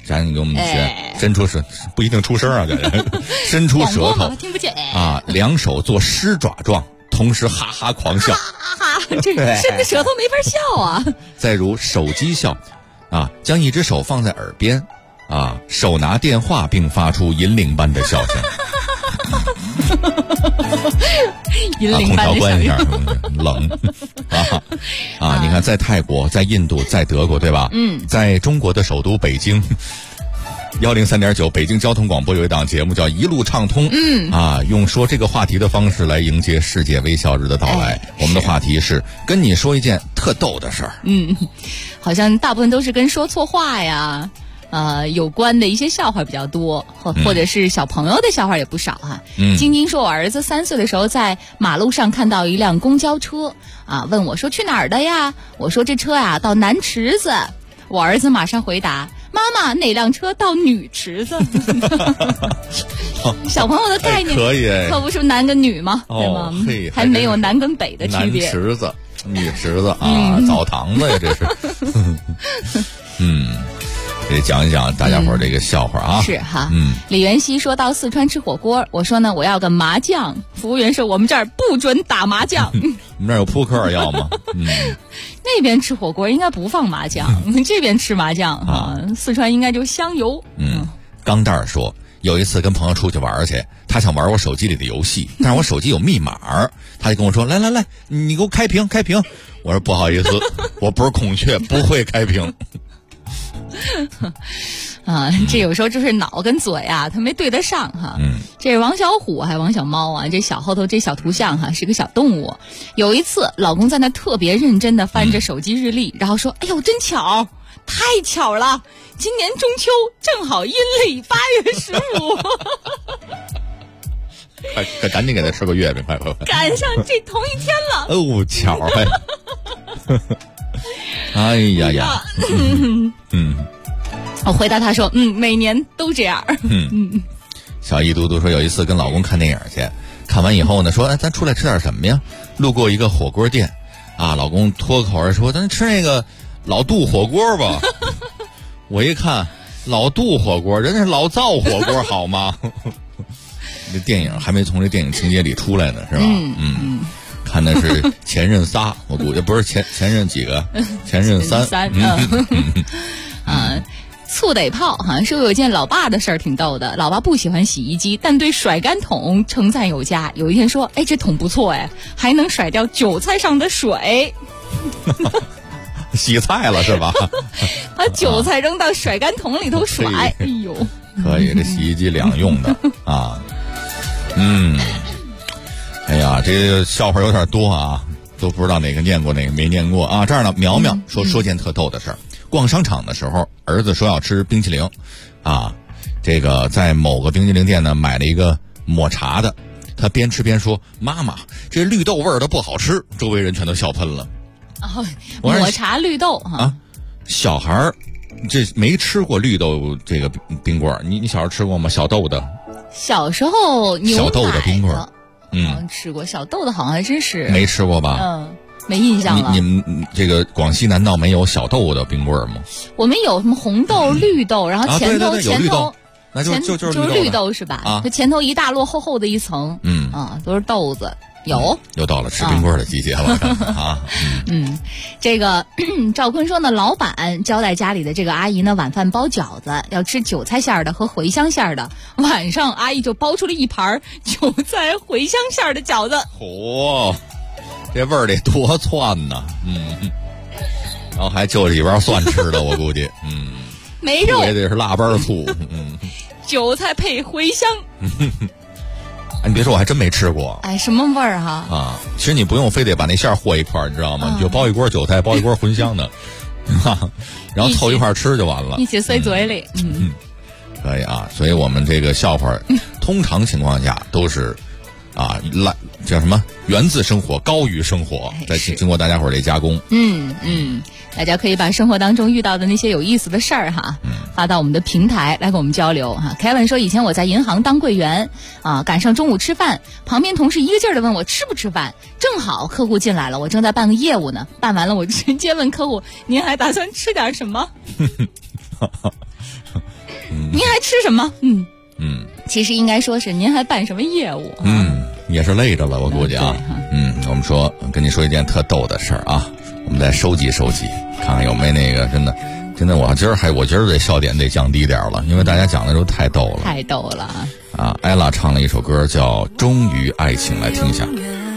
咱你给我们学，伸出舌不一定出声啊，伸出舌头， 听不见啊，两手做狮爪状，同时哈哈狂笑， 哈哈，这伸着舌头没法笑啊。 再如手机笑，啊，将一只手放在耳边，啊，手拿电话并发出银铃般的笑声。 银铃般的关一下，冷啊！你看，在泰国、在印度、在德国，对吧？在中国的首都北京，103.9北京交通广播有一档节目叫《一路畅通》，用说这个话题的方式来迎接世界微笑日的到来。我们的话题是跟你说一件特逗的事儿。 好像大部分都是跟说错话呀。有关的一些笑话比较多，或者是小朋友的笑话也不少哈。晶晶说，我儿子3岁的时候在马路上看到一辆公交车，问我说去哪儿的呀？我说这车呀到南池子。我儿子马上回答，妈妈哪辆车到女池子？小朋友的概念可以， 可不是男跟女吗？对吗？还没有南跟北的区别。 南池子、女池子啊，澡堂子呀，这是。得讲一讲大家伙这个笑话啊。 是哈。李元熙说到四川吃火锅，我说呢我要个麻将，服务员说我们这儿不准打麻将。 我们这儿有扑克要吗？ 那边吃火锅应该不放麻将，这边吃麻将啊。四川应该就香油。 钢蛋儿说有一次跟朋友出去玩去，他想玩我手机里的游戏，但是我手机有密码，他就跟我说来，你给我开屏。我说不好意思，我不是孔雀，不会开屏。 这有时候就是脑跟嘴啊，它没对得上哈。这是王小虎还是王小猫啊？这小后头这小图像哈是个小动物。有一次，老公在那特别认真的翻着手机日历，然后说：“哎呦，真巧，太巧了！今年中秋正好阴历8月15。” 快赶紧给他吃个月饼，快！ 赶上这同一天了。 哦，巧哎！哎呀！ 我回答他说，每年都这样。 小一嘟嘟说有一次跟老公看电影去，看完以后呢，说咱出来吃点什么呀？路过一个火锅店，老公脱口而出，咱吃那个老杜火锅吧。我一看老杜火锅，人家是老灶火锅好吗？这电影还没从这电影情节里出来呢，是吧？看的是前任仨，我估计不是前任几个，前任三。 醋得泡好像说有件老爸的事儿挺逗的。老爸不喜欢洗衣机，但对甩干桶称赞有加。有一天说，这桶不错还能甩掉韭菜上的水。 洗菜了是吧？ 把韭菜扔到甩干桶里头甩。哎呦， 可以，这洗衣机两用的啊。哎呀，这个笑话有点多啊，都不知道哪个念过哪个没念过啊。这儿呢，苗苗说件特逗的事儿。逛商场的时候，儿子说要吃冰淇淋，这个在某个冰淇淋店呢买了一个抹茶的，他边吃边说：“妈妈，这绿豆味儿的不好吃。”周围人全都笑喷了。 抹茶绿豆小孩儿这没吃过绿豆这个冰棍儿，你小时候吃过吗？小豆的。 小时候小豆的冰棍儿， 吃过小豆的，好像还真是没吃过吧？ 没印象了。 你们这个广西难道没有小豆的冰棍儿吗？ 我们有什么红豆、绿豆，然后前头那就是绿豆是吧？它前头一大摞厚厚的一层，都是豆子。 又到了吃冰棍的季节了啊！ 这个赵坤说呢，老板交代家里的这个阿姨呢，晚饭包饺子，要吃韭菜馅儿的和茴香馅儿的。晚上阿姨就包出了一盘韭菜茴香馅儿的饺子。 这味儿得多窜呢！然后还就里边蒜吃的，我估计没肉也得是腊八醋。 韭菜配茴香。 你别说，我还真没吃过。 什么味儿哈？ 其实你不用非得把那馅儿和一块儿，你知道吗？你就包一锅韭菜，包一锅茴香的，然后凑一块儿吃就完了。 一起塞嘴里。 可以啊。所以我们这个笑话，通常情况下都是叫什么？源自生活，高于生活，再经过大家伙儿的加工。 大家可以把生活当中遇到的那些有意思的事儿发到我们的平台来跟我们交流Kevin 说，以前我在银行当柜员赶上中午吃饭，旁边同事一个劲儿的问我吃不吃饭，正好客户进来了，我正在办个业务呢，办完了我直接问客户，您还打算吃点什么？ 您还吃什么？其实应该说是您还办什么业务？ 也是累着了，我估计啊。我们说跟你说一件特逗的事儿啊，我们再收集收集，看看有没那个真的，我觉得这笑点得降低点了，因为大家讲的都太逗了， 太逗了啊！艾拉唱了一首歌叫《终于爱情》，来听一下。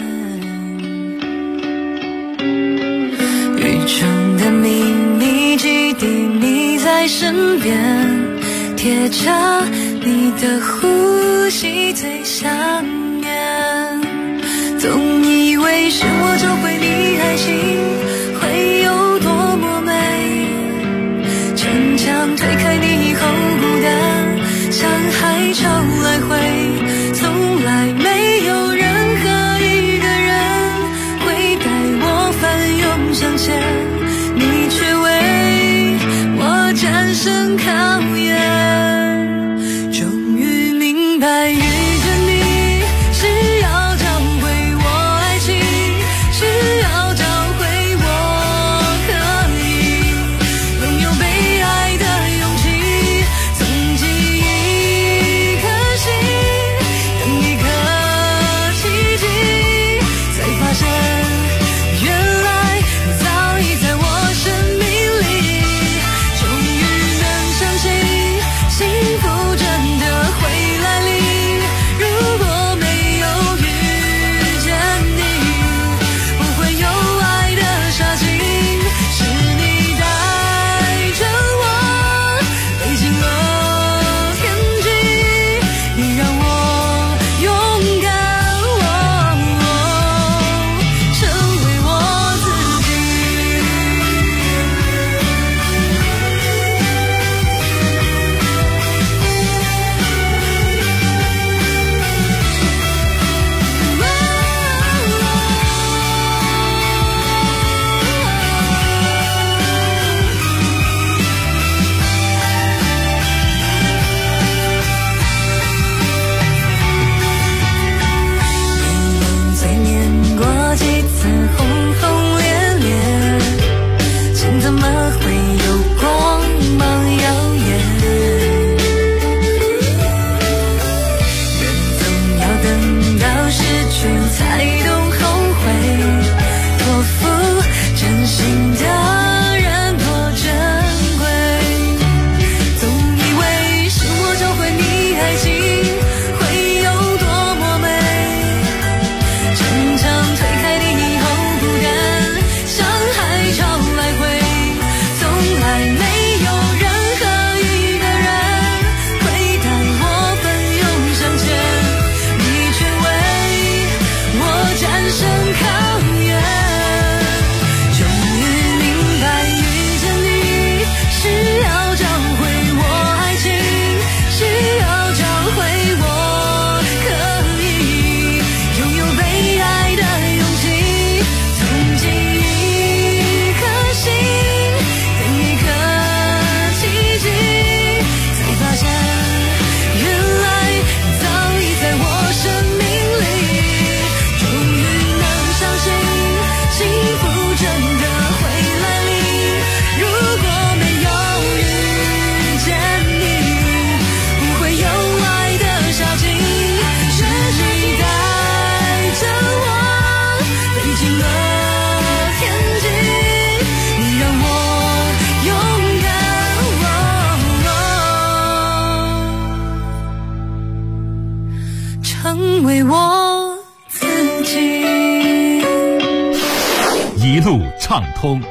雨中的秘密基地，你在身边，贴着你的呼吸最想念，总以为是我找回你爱情会有多么美，逞强推开你以后孤单像海潮来回，从来没有任何一个人会带我翻涌向前，你却为我战胜考验，终于明白遇见你是要找回我爱情，是要找回我可以拥有被爱的勇气，从记一颗心等一个奇迹，才发现原来你早已在我生命里，终于能相信幸福真的会来临，如果没有遇见你，不会有爱的杀青，是你带着我飞进了天际，你让我勇敢，成为我自己。嘴念过几次轰轰烈烈，心怎么会有光芒耀眼，人总要等到失去才懂后悔，托付真心的人多珍贵，总以为是我找回你爱情会有多么美，逞强推开你以后孤单像海潮来回，从来没有任何一个人会带我奔涌向前，你却为我战胜考验，终于明白遇见你是要找回我爱情，是要找回我可以拥有被爱的勇气，从记一颗心等一个奇迹，才发现原来你早已在我生命里，终于能相信幸福真的会来临，如果没有遇见你，不会有爱的杀青，是你带着我飞进了天际，你让我勇敢，成为我自己。 一路畅通。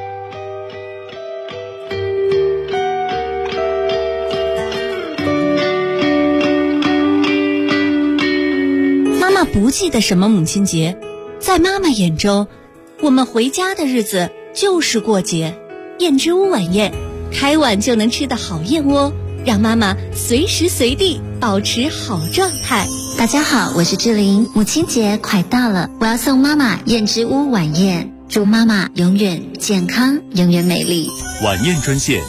妈妈不记得什么母亲节，在妈妈眼中，我们回家的日子就是过节。燕之屋晚宴，开碗就能吃的好燕窝，让妈妈随时随地保持好状态。 大家好，我是志玲，母亲节快到了，我要送妈妈燕之屋晚宴，祝妈妈永远健康，永远美丽。 晚宴专线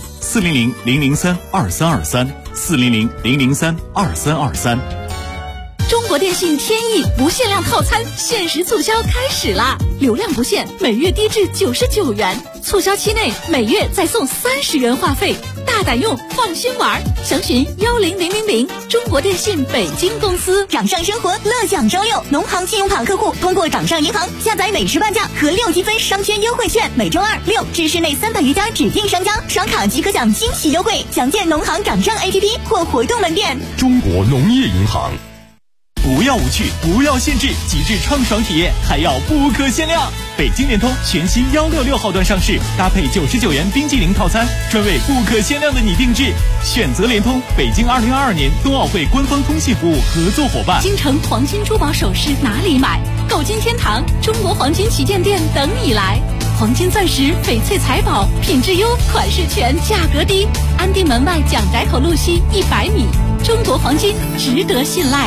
400-003-2323，400-003-2323。 中国电信天翼不限量套餐限时促销开始啦！流量不限，每月低至99元，促销期内每月再送30元话费，大大胆用，放心玩。详询10000，中国电信北京公司。 掌上生活，乐享周六，农行信用卡客户通过掌上银行下载美食半价和6积分商圈优惠券，每周2、6至市内300余家指定商家刷卡即可享惊喜优惠。详见农行掌上 APP 或活动门店。 中国农业银行。 不要无趣，不要限制，极致畅爽体验，还要不可限量。北京联通全新166号段上市，搭配99元冰激凌套餐，专为不可限量的你定制。选择联通，北京2022年冬奥会官方通信服务合作伙伴。 京城黄金珠宝首饰哪里买？购金天堂中国黄金旗舰店等你来。黄金钻石、翡翠财宝，品质优，款式全，价格低。安定门外蒋宅口路西100米，中国黄金值得信赖。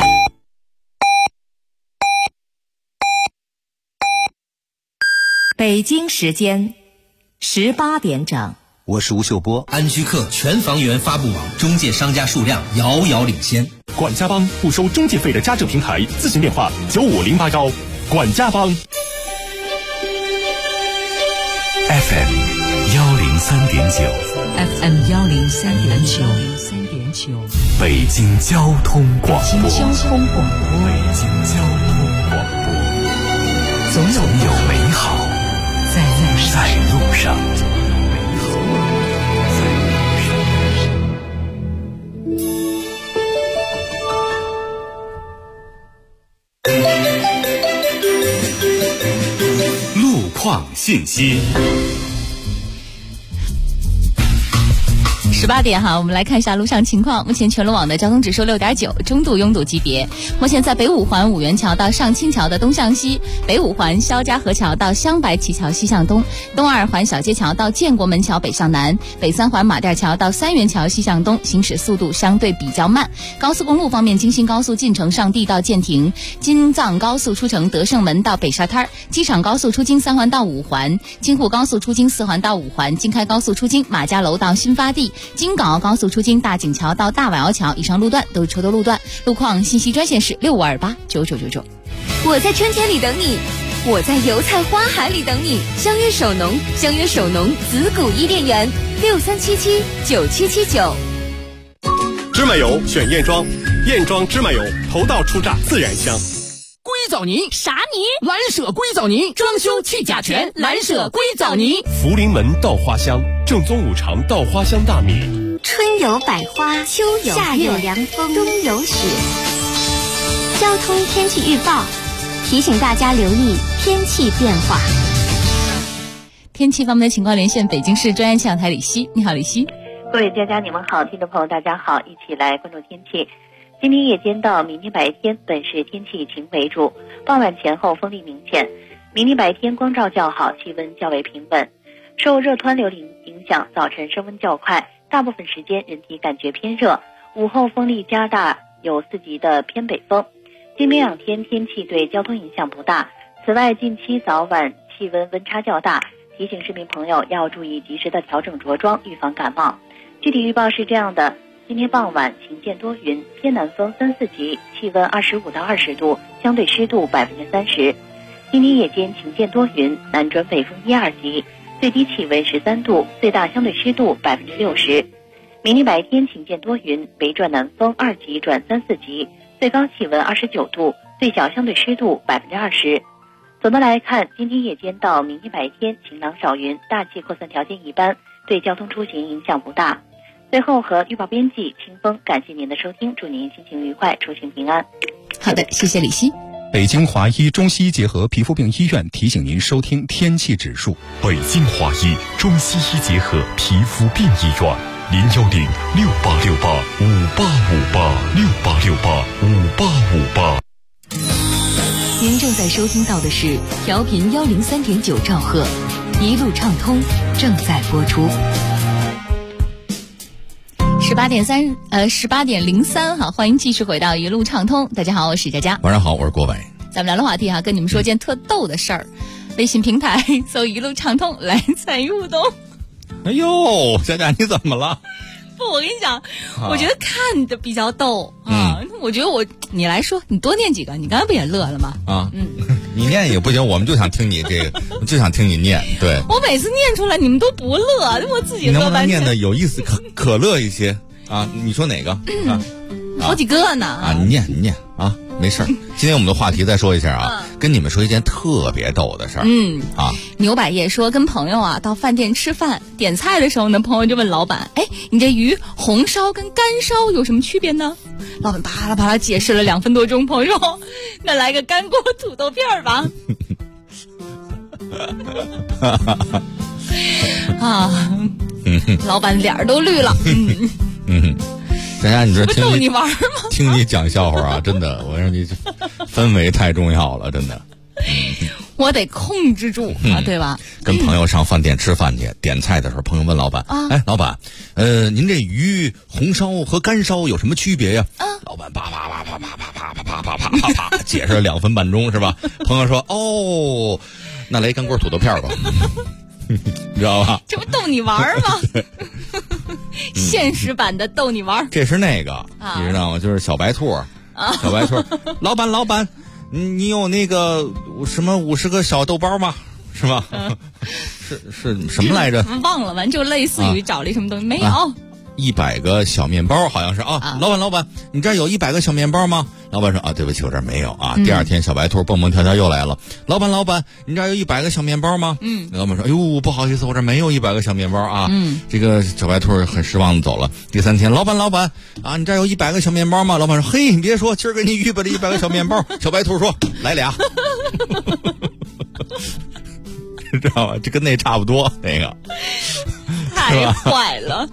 北京时间18点整， 我是吴秀波。安居客全房源发布网中介商家数量遥遥领先。 管家帮不收中介费的家政平台，咨询电话95081。管家帮。 FM 103.9 FM 103.9 北京交通广播。 北京交通广播。 总有美好在路上。 路况信息。 18点哈，我们来看一下路上情况。目前全路网的交通指数6.9，中度拥堵级别。目前在北五环五元桥到上清桥的东向西，北五环肖家河桥到香白旗桥西向东，东二环小街桥到建国门桥北向南，北三环马甸桥到三元桥西向东，行驶速度相对比较慢。高速公路方面，京新高速进城上地到建亭，京藏高速出城德胜门到北沙滩，机场高速出京3环到5环，京沪高速出京4环到5环，京开高速出京马家楼到新发地，京港澳高速出京大井桥到大碗窑桥，以上路段都是车多路段。路况信息专线是65289999。 我在春天里等你，我在油菜花海里等你。相约首农，相约首农子谷伊甸园，63779779。 芝麻油选燕庄，燕庄芝麻油头道初榨自然香。 硅藻泥啥泥？ 蓝舍硅藻泥，装修去甲醛，蓝舍硅藻泥。 福临门稻花香，正宗五常稻花香大米。 春有百花，秋有夏有凉风，冬有雪。交通天气预报提醒大家留意天气变化。 天气方面的情况，连线北京市专业气象台李希。你好，李希。 各位佳佳你们好，听众朋友大家好，一起来关注天气。今天夜间到明天白天本市天气晴为主，傍晚前后风力明显。明天白天光照较好，气温较为平稳。受热湍流影响，早晨升温较快，大部分时间人体感觉偏热，午后风力加大，有4级的偏北风。今明两天天气对交通影响不大。此外，近期早晚气温温差较大，提醒市民朋友要注意及时的调整着装，预防感冒。具体预报是这样的：今天傍晚晴间多云，偏南风3、4级，气温25到20度，相对湿度30%。今天夜间晴间多云，南转北风1、2级，最低气温13度，最大相对湿度60%。明天白天晴间多云，北转南风2级转3、4级，最高气温29度，最小相对湿度20%。总的来看，今天夜间到明天白天晴朗少云，大气扩散条件一般，对交通出行影响不大。最后和预报编辑清风，感谢您的收听，祝您心情愉快，出行平安。 好的，谢谢李希。 北京华医中西医结合皮肤病医院提醒您收听天气指数。 北京华医中西医结合皮肤病医院，0106868586868685858。 您正在收听到的是调频103.9兆赫，一路畅通正在播出。 18点03哈，欢迎继续回到一路畅通。大家好，我是佳佳。 晚上好，我是郭伟。 咱们聊聊话题哈，跟你们说件特逗的事儿。微信平台搜一路畅通来参与互动。 哎呦，佳佳你怎么了？ 不，我跟你讲，我觉得看的比较逗啊。我觉得你来说，你多念几个，你刚才不也乐了吗？ 你念也不行，我们就想听你这个，就想听你念。对， 我每次念出来你们都不乐，我自己乐半天。 你能不能念的有意思，可乐一些啊？你说哪个啊？ 好几个呢啊！你念啊，没事儿。今天我们的话题再说一下啊，跟你们说一件特别逗的事儿。 牛百叶说跟朋友啊到饭店吃饭，点菜的时候呢，朋友就问老板：“哎，你这鱼红烧跟干烧有什么区别呢？”老板啪啦啪啦解释了2分多钟，朋友说：“那来个干锅土豆片吧。”老板脸都绿了。 大家，你这听逗你玩吗？ 听你讲笑话啊，真的，我让你氛围太重要了，真的。 我得控制住啊，对吧？ 跟朋友上饭店吃饭去，点菜的时候，朋友问老板：“哎，老板，您这鱼红烧和干烧有什么区别呀？”老板啪解释了2分半钟，是吧？朋友说：“哦，那来干锅土豆片吧。”你知道吧？ 这不逗你玩吗？现实版的逗你玩。 这是那个，你知道吗？就是小白兔，小白兔。老板，你有那个什么50个小豆包吗？是吧？是什么来着？ 忘了，完就类似于找了一什么东西，没有。 100个小面包好像是啊。老板，你这儿有100个小面包吗？老板说啊，对不起，我这儿没有啊。第二天小白兔蹦蹦跳跳又来了。老板，你这儿有100个小面包吗？老板说，哎呦，不好意思，我这儿没有100个小面包啊。这个小白兔很失望的走了。第3天，老板啊，你这儿有100个小面包吗？老板说，嘿，你别说，今儿给你预备了100个小面包。小白兔说，来俩。知道吧？这跟那差不多，那个太坏了。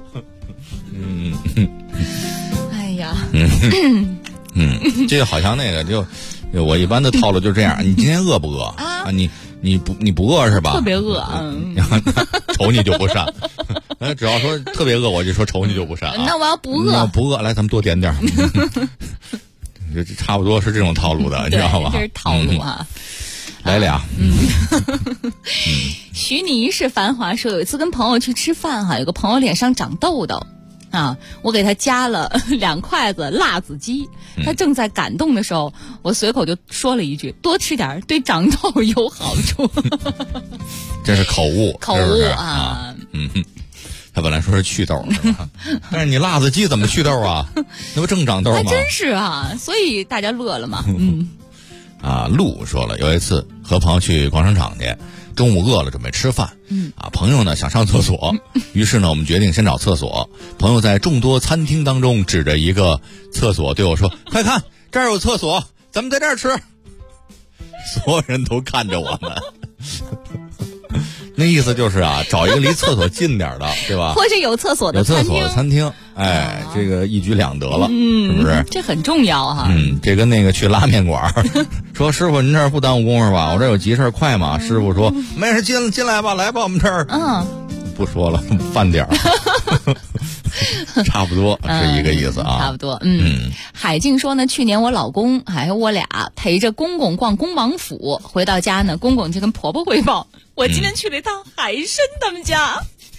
哎呀， 这个好像那个就我一般的套路就这样。你今天饿不饿啊？你不饿是吧？ 特别饿， 瞅你就不善。只要说特别饿，我就说瞅你就不善啊。 那我要不饿， 来，咱们多点点。这差不多是这种套路的，你知道吧？ 这是套路啊。 来俩。 徐泥是繁华说，有一次跟朋友去吃饭哈，有个朋友脸上长痘痘啊，我给他夹了2筷子辣子鸡，他正在感动的时候，我随口就说了一句：“多吃点，对长痘有好处。” 这是口误啊。 他本来说是祛痘，但是你辣子鸡怎么祛痘啊？那不正长痘吗？ 还真是啊，所以大家乐了嘛。 陆说了，有一次和朋友去逛商场去，中午饿了准备吃饭，朋友呢想上厕所，于是呢我们决定先找厕所。朋友在众多餐厅当中指着一个厕所对我说：“快看，这儿有厕所，咱们在这儿吃。”所有人都看着我们。那意思就是啊，找一个离厕所近点的，对吧？ 或者有厕所的餐厅，哎，这个一举两得了，是不是？ 这很重要哈。 这跟那个去拉面馆说，师傅您这儿不耽误功夫吧？我这有急事快吗？师傅说没事，进来吧，来吧，我们这儿。不说了，饭点儿。差不多是一个意思啊， 差不多。海静说呢，去年我老公还有我俩陪着公公逛恭王府，回到家呢，公公就跟婆婆汇报，我今天去了一趟海参他们家。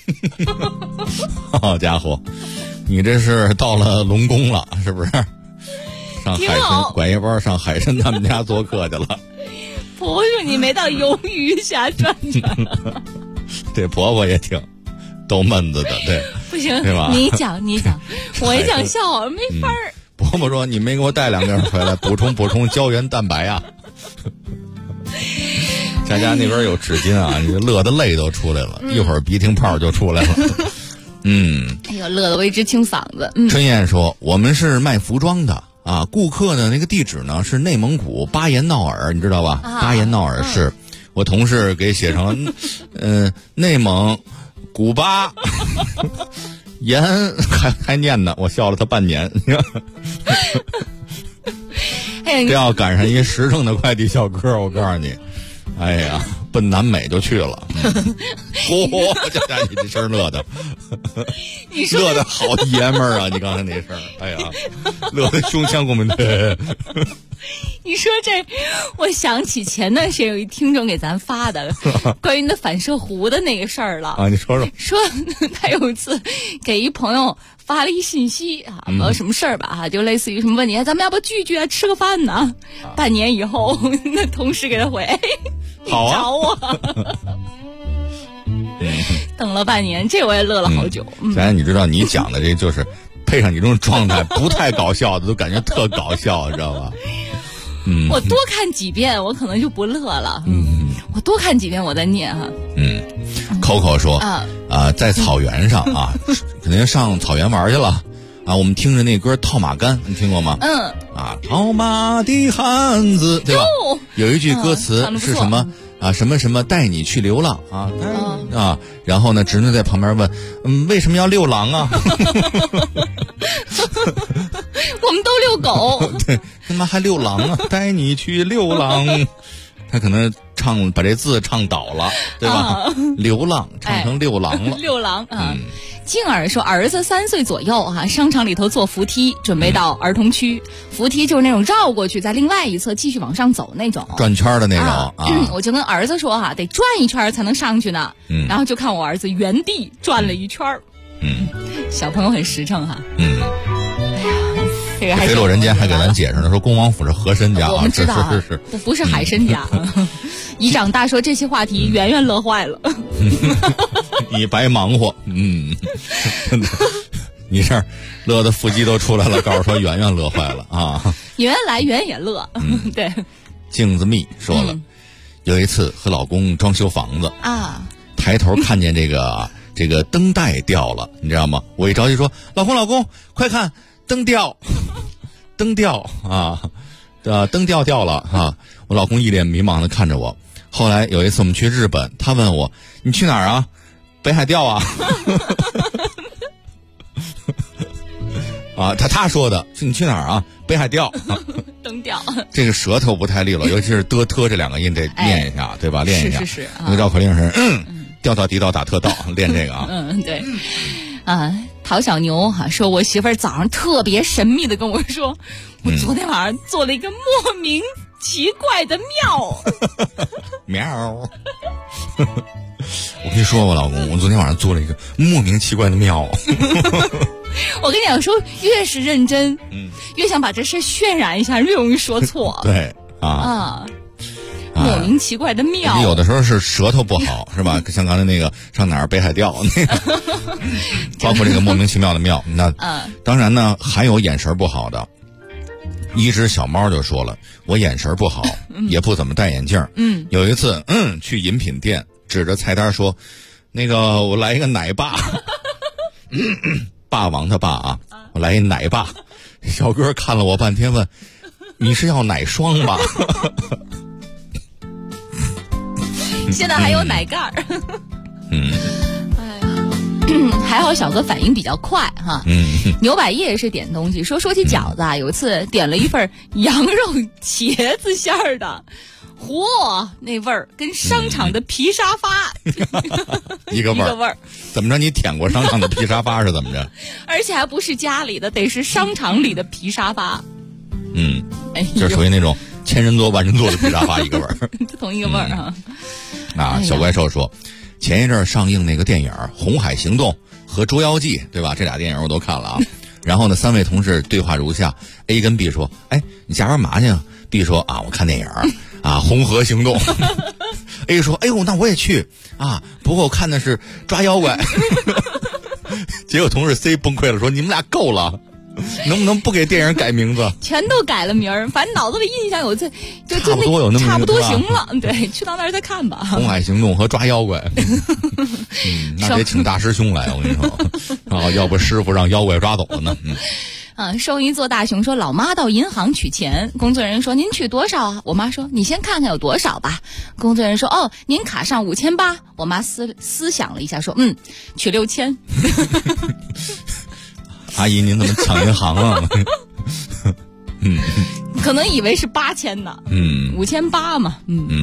好家伙，你这是到了龙宫了是不是？上海参拐一弯上海参他们家做客去了。 婆婆你没到鱿鱼侠转转。 这婆婆也挺逗闷子的，对， 不行， 对吧？ 你讲，我一讲笑话没法儿。 婆婆说：“你没给我带2粒回来，补充胶原蛋白啊。”佳佳那边有纸巾啊，你乐的泪都出来了，一会儿鼻涕泡就出来了。 哎呦，乐得我一直清嗓子。 春燕说：“我们是卖服装的啊，顾客的那个地址呢是内蒙古巴彦淖尔，你知道吧？巴彦淖尔市。我同事给写成了，内蒙古巴延还念呢，我笑了他半年。这要赶上一实诚的快递小哥，我告诉你，哎呀，奔南美就去了。佳佳，你这声乐的， 你说乐的好爷们儿啊！你刚才那声，哎呀，乐的胸腔共鸣。 你说这，我想起前段时间有一听众给咱发的关于那反射弧的那个事儿了啊，你说他有一次给一朋友发了一信息啊，什么事儿吧就类似于什么问题，咱们要不聚聚啊，吃个饭呢？半年以后，那同事给他回， 好啊， 找我。等了半年，这我也乐了好久。 你知道你讲的这就是配上你这种状态，不太搞笑的都感觉特搞笑，知道吧？ 我多看几遍，我可能就不乐了。我多看几遍，我再念哈。 Coco 说在草原上啊，肯定上草原玩去了啊。我们听着那歌《套马杆》，你听过吗？套马的汉子，对吧？有一句歌词是什么什么什么带你去流浪啊，然后呢，侄女在旁边问，为什么要遛狼啊？ 我们都遛狗， 对，干嘛还遛狼啊？带你去遛狼。他可能把这字唱倒了，对吧？流浪唱成遛狼了。 遛狼啊！静儿说，儿子3岁左右商场里头坐扶梯，准备到儿童区。扶梯就是那种绕过去，在另外一侧继续往上走那种， 转圈的那种我就跟儿子说得转一圈才能上去呢。然后就看我儿子原地转了一圈。小朋友很实诚哈。这个飞落人间还给咱解释呢，说恭王府是和珅家我们知道是不是海参家。姨长大说这些话题圆圆乐坏了。 你白忙活，真的，你这儿乐的腹肌都出来了，告诉说圆圆乐坏了啊。 圆来圆也乐。对。 镜子蜜说了，有一次和老公装修房子抬头看见这个灯带掉了，你知道吗？我一着急说，老公快看，灯掉啊，灯掉了啊！我老公一脸迷茫的看着我。后来有一次我们去日本，他问我，你去哪儿啊？北海道啊。他说的，你去哪儿啊？北海道。 灯掉。这个舌头不太利落，尤其是的特这两个音得念一下，对吧？练一下。 是。 那个绕口令是调到地道打特道，练这个啊。 对。陶小牛说，我媳妇儿早上特别神秘的跟我说，我昨天晚上做了一个莫名奇怪的庙。 喵。我跟你说，我老公，我昨天晚上做了一个莫名奇怪的庙。 我跟你讲说，越是认真，越想把这事渲染一下，越容易说错。 对莫名奇怪的庙， 有的时候是舌头不好，是吧？像刚才那个上哪儿北海调那个，包括这个莫名其妙的庙。那当然呢，还有眼神不好的。一只小猫就说了，我眼神不好，也不怎么戴眼镜。有一次，去饮品店，指着菜单说，那个我来一个奶爸。霸王的霸啊，我来一奶爸。小哥看了我半天，问，你是要奶霜吧？ 现在还有奶盖儿。还好小哥反应比较快哈。牛百叶是点东西，说起饺子有一次点了一份羊肉茄子馅儿的，那味儿跟商场的皮沙发一个味儿。怎么着？你舔过商场的皮沙发是怎么着？ 而且还不是家里的，得是商场里的皮沙发。 就属于那种千人座万人座的皮沙发一个味儿。 同一个味儿小怪兽说，前一阵上映那个电影《红海行动》和《捉妖记》，对吧？这俩电影我都看了啊。然后呢，3位同事对话如下 ：A 跟 B 说：“你下班嘛去？”B 说：“我看电影红河行动。”A 说：“哎呦，那我也去不过我看的是抓妖怪。”结果同事 C 崩溃了，说：“你们俩够了。”能不能不给电影改名字？ 全都改了名儿，反正脑子里印象有这，就差不多有那么差不多行了。对，去到那儿再看吧。 红海行动和抓妖怪，那得请大师兄来，我跟你说，要不师傅让妖怪抓走了呢。 收银做大熊说，老妈到银行取钱，工作人员说您取多少啊？我妈说你先看看有多少吧。工作人员说您卡上5800。我妈思想了一下说取6000。 阿姨，您怎么抢银行啊？ 可能以为是8000呢。5800嘛。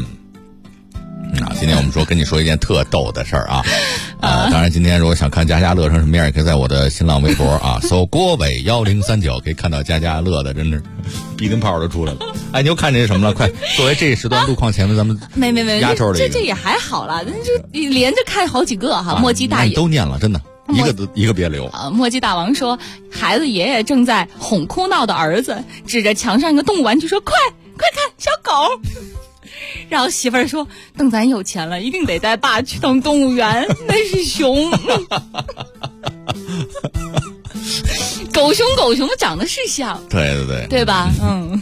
今天我们跟你说一件特逗的事儿啊。当然今天如果想看家家乐成什么样，也可以在我的新浪微博搜郭伟1039，可以看到家家乐的，真是鼻涕泡都出来了。你又看见什么了？快，作为这时段路况前的咱们没压轴的这也还好了，这连着看好几个哈，墨迹大爷都念了，真的。 一个别留墨迹大王说，孩子爷爷正在哄哭闹的儿子，指着墙上一个动物玩具说：“快看，小狗。”然后媳妇儿说：“等咱有钱了，一定得带爸去趟动物园，那是熊。”狗熊长得是像， 对吧？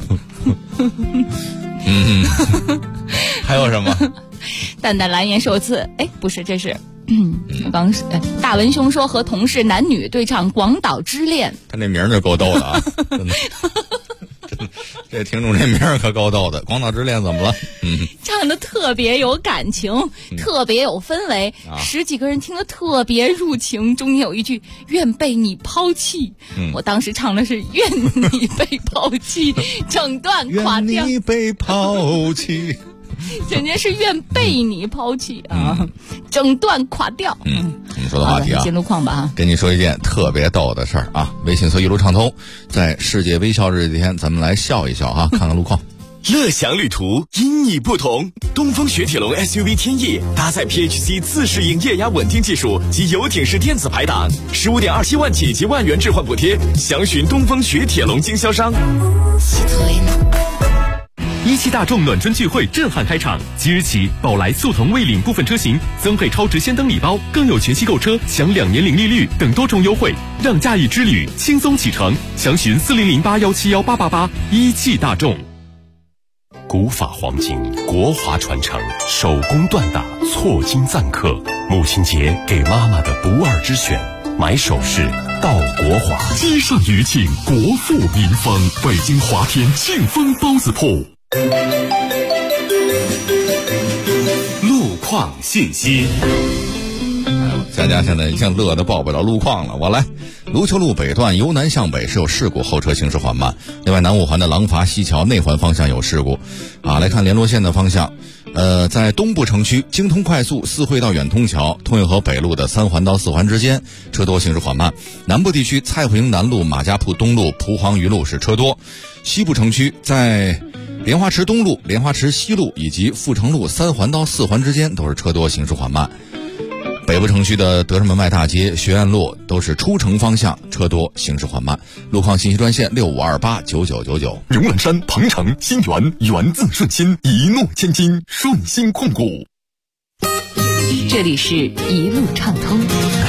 还有什么？ 淡淡蓝颜受刺，不是，这是刚是大文兄说和同事男女对唱《广岛之恋》， 他那名儿就够逗的啊！真的，这听众这名儿可够逗的，《广岛之恋》怎么了？ 唱的特别有感情，特别有氛围，10几个人听得特别入情。中间有一句“愿被你抛弃”，我当时唱的是“愿你被抛弃”，整段垮掉。 愿你被抛弃。 人家是愿被你抛弃啊，整段垮掉。 我们说的话题啊， 进路况吧。 跟你说一件特别逗的事儿啊，微信搜一路畅通，在世界微笑日这天，咱们来笑一笑啊，看看路况。 乐享旅途，因你不同。东风雪铁龙 SUV 天翼搭载 PHC 自适应液压稳定技术及游艇式电子排档，15.27万起及万元置换补贴，详询东风雪铁龙经销商。17大众暖春聚会震撼开场，即日起，宝来、速腾未领部分车型增配超值先登礼包，更有全系购车享2年零利率等多重优惠，让驾驭之旅轻松启程。详询4008171888。大众。古法黄金，国华传承，手工锻打，错金赞客。母亲节给妈妈的不二之选，买首饰到国华。积善余庆，国富民丰。北京华天庆丰包子铺。路况信息。 佳佳现在已经乐得报不了路况了，我来。卢丘路北段由南向北是有事故，后车行驶缓慢。另外，南五环的廊坊西桥内环方向有事故。来看联络线的方向，在东部城区京通快速四惠到远通桥、通运河北路的3环到4环之间车多，行驶缓慢。南部地区蔡慧营南路、马家铺东路、蒲黄榆路是车多。西部城区在莲花池东路、莲花池西路以及阜成路3环到4环之间都是车多，行驶缓慢。北部城区的德胜门外大街、学院路都是出城方向车多，行驶缓慢。路况信息专线65289999。 荣兰山、鹏城、新源，源自顺心，一诺千金，顺心控股。 这里是一路畅通。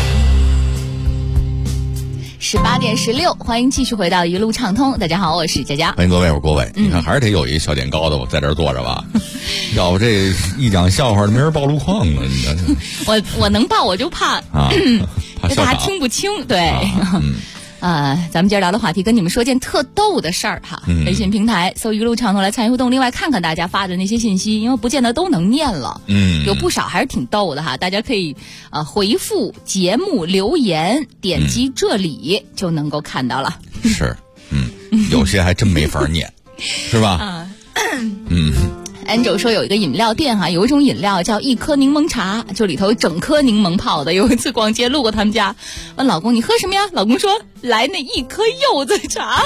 18点16，欢迎继续回到一路畅通。大家好，我是佳佳。 欢迎各位，我是郭伟。你看，还是得有一小点高的在这儿坐着吧，要不这一讲笑话没人报路况啊！你看， 我能报，我就怕怕大家听不清。对。咱们今儿聊的话题跟你们说件特逗的事儿哈。微信平台搜一路畅通来参与互动，另外看看大家发的那些信息，因为不见得都能念了。有不少还是挺逗的哈，大家可以回复节目留言，点击这里就能够看到了。 是，有些还真没法念，是吧 Angel 说有一个饮料店哈，有一种饮料叫一颗柠檬茶，就里头整颗柠檬泡的。有一次逛街路过他们家，问老公你喝什么呀？老公说来那一颗柚子茶。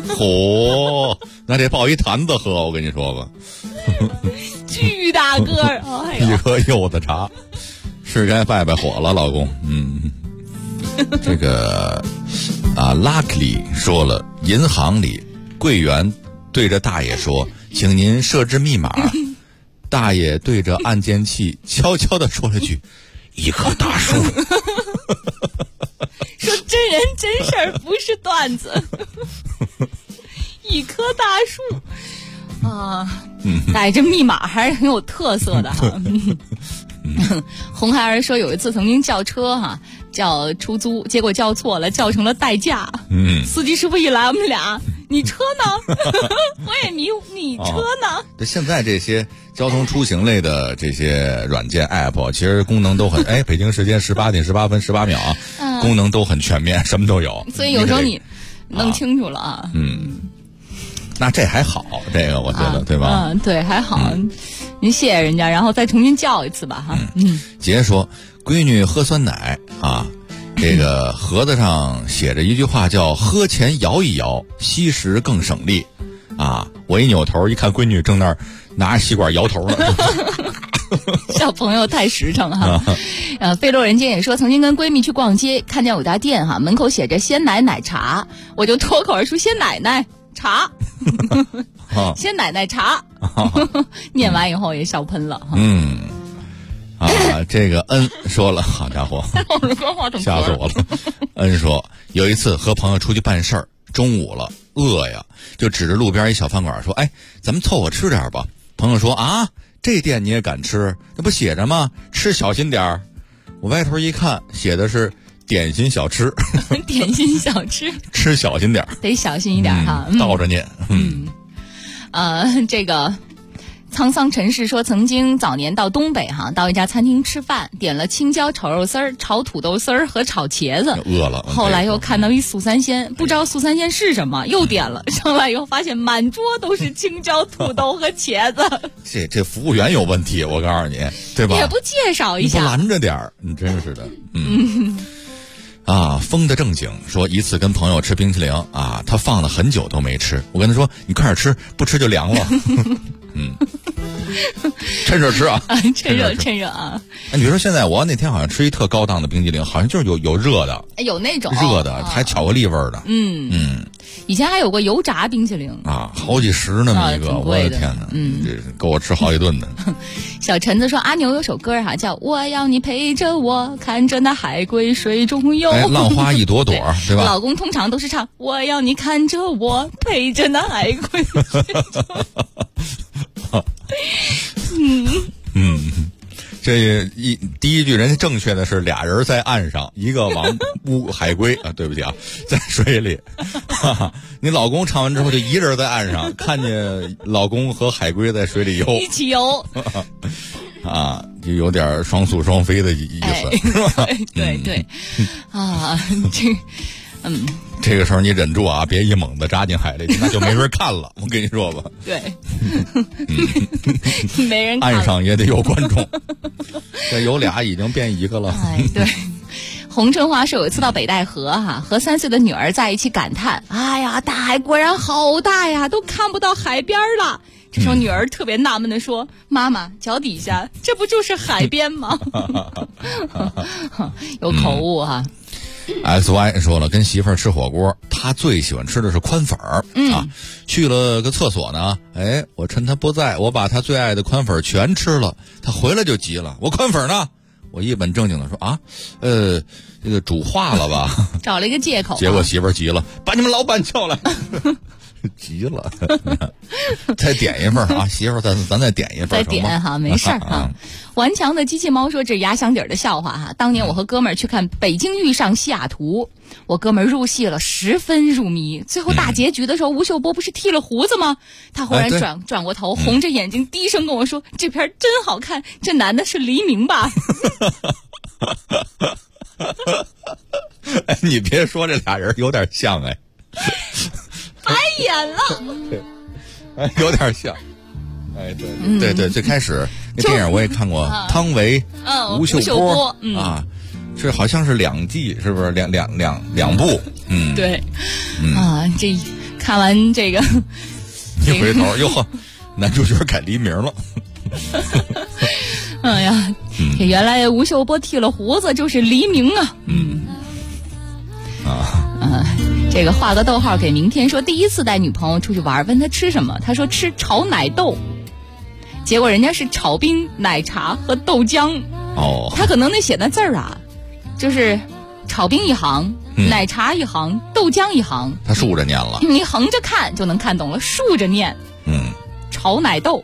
那得抱一坛子喝，我跟你说吧。 巨大个儿， 一颗柚子茶，是该拜拜火了，老公。这个Luckily 说了，银行里柜员对着大爷说，请您设置密码。大爷对着按键器悄悄地说了句，一棵大树。 说真人真事儿，不是段子。一棵大树大爷这密码还是很有特色的哈。红孩儿说有一次曾经叫车哈，叫出租，结果叫错了，叫成了代驾。司机师傅一来，我们俩，你车呢？我也迷糊，你车呢？ 现在这些交通出行类的这些软件 app， 其实功能都很北京时间18点18分18秒功能都很全面，什么都有。 所以有时候你弄清楚了啊。 那这还好，这个我觉得对吧？ 对，还好。您谢谢人家，然后再重新叫一次吧哈。 杰说，闺女喝酸奶这个盒子上写着一句话叫喝前摇一摇，吸食更省力我一扭头一看，闺女正那儿拿着吸管摇头呢。 小朋友太实诚哈。飞落人间也说，曾经跟闺蜜去逛街，看见有家店哈，门口写着鲜奶奶茶，我就脱口而出鲜奶奶茶，鲜奶奶茶，念完以后也笑喷了。 这个恩说了，好家伙，吓死我了。恩说有一次和朋友出去办事儿，中午了，饿呀，就指着路边一小饭馆说：“哎，咱们凑合吃点吧。”朋友说：“啊，这店你也敢吃？那不写着吗？吃小心点儿。”我歪头一看，写的是点心小吃。 点心小吃， 吃小心点儿， 得小心一点哈。 倒着念。 这个。沧桑尘世说，曾经早年到东北哈，到一家餐厅吃饭，点了青椒炒肉丝儿、炒土豆丝儿和炒茄子， 饿了。 后来又看到一素三鲜，不知道素三鲜是什么，又点了。上来以后发现满桌都是青椒、土豆和茄子。 这服务员有问题，我告诉你，对吧？ 也不介绍一下， 你不拦着点儿，你真是的。风的正经说，一次跟朋友吃冰淇淋啊，他放了很久都没吃，我跟他说：“你快点吃，不吃就凉了。”趁热吃啊！ 趁热啊！ 你比如说，现在我那天好像吃一特高档的冰激凌，好像就是有热的， 有那种热的，还巧克力味儿的。 以前还有过油炸冰淇淋啊，好几十那么一个，我的天哪！这够我吃好几顿的。 小陈子说，阿牛有首歌哈，叫《我要你陪着我，看着那海龟水中游》。 浪花一朵朵，对吧？ 老公通常都是唱我要你看着我，陪着那海龟水中游。 这第一句人家正确的是俩人在岸上，一个往海龟啊，对不起啊，在水里。你老公唱完之后就一人在岸上，看见老公和海龟在水里游， 一起游。 就有点双宿双飞的意思，是吧？ 对， 这个时候你忍住啊，别一猛子扎进海里，那就没人看了。我跟你说吧， 对，没人看了， 岸上也得有观众。这有俩已经变一个了。 对。洪春华说，有一次到北戴河哈，和3岁的女儿在一起感叹：“哎呀，大海果然好大呀，都看不到海边了。”这时候女儿特别纳闷地说：“妈妈，脚底下这不就是海边吗？”有口误哈。 XY 说了，跟媳妇儿吃火锅，他最喜欢吃的是宽粉儿去了个厕所呢，我趁他不在，我把他最爱的宽粉全吃了，他回来就急了，我宽粉呢？我一本正经的说这个煮化了吧， 找了一个借口。 结果媳妇儿急了，把你们老板叫来。急了，再点一份啊，媳妇儿，咱再点一份， 再点哈，没事儿哈。顽强的机器猫说，这压箱底儿的笑话哈。当年我和哥们儿去看《北京遇上西雅图》，我哥们儿入戏了，十分入迷。最后大结局的时候，吴秀波不是剃了胡子吗？他忽然转过头，红着眼睛低声跟我说：“这片真好看，这男的是黎明吧？” 你别说，这俩人有点像白眼了， 有点像。对，最开始那电影我也看过，汤唯、吴秀波这好像是2季，是不是两部？ 对，这看完这个， 一回头哟，男主角改黎明了。 哎呀，原来吴秀波剃了胡子就是黎明啊！这个画个逗号给明天说，第一次带女朋友出去玩，问她吃什么，她说吃炒奶豆，结果人家是炒冰、奶茶和豆浆。他可能那写的字儿啊，就是炒冰一行，奶茶一行，豆浆一行， 他竖着念了。 你横着看就能看懂了，竖着念。炒奶豆。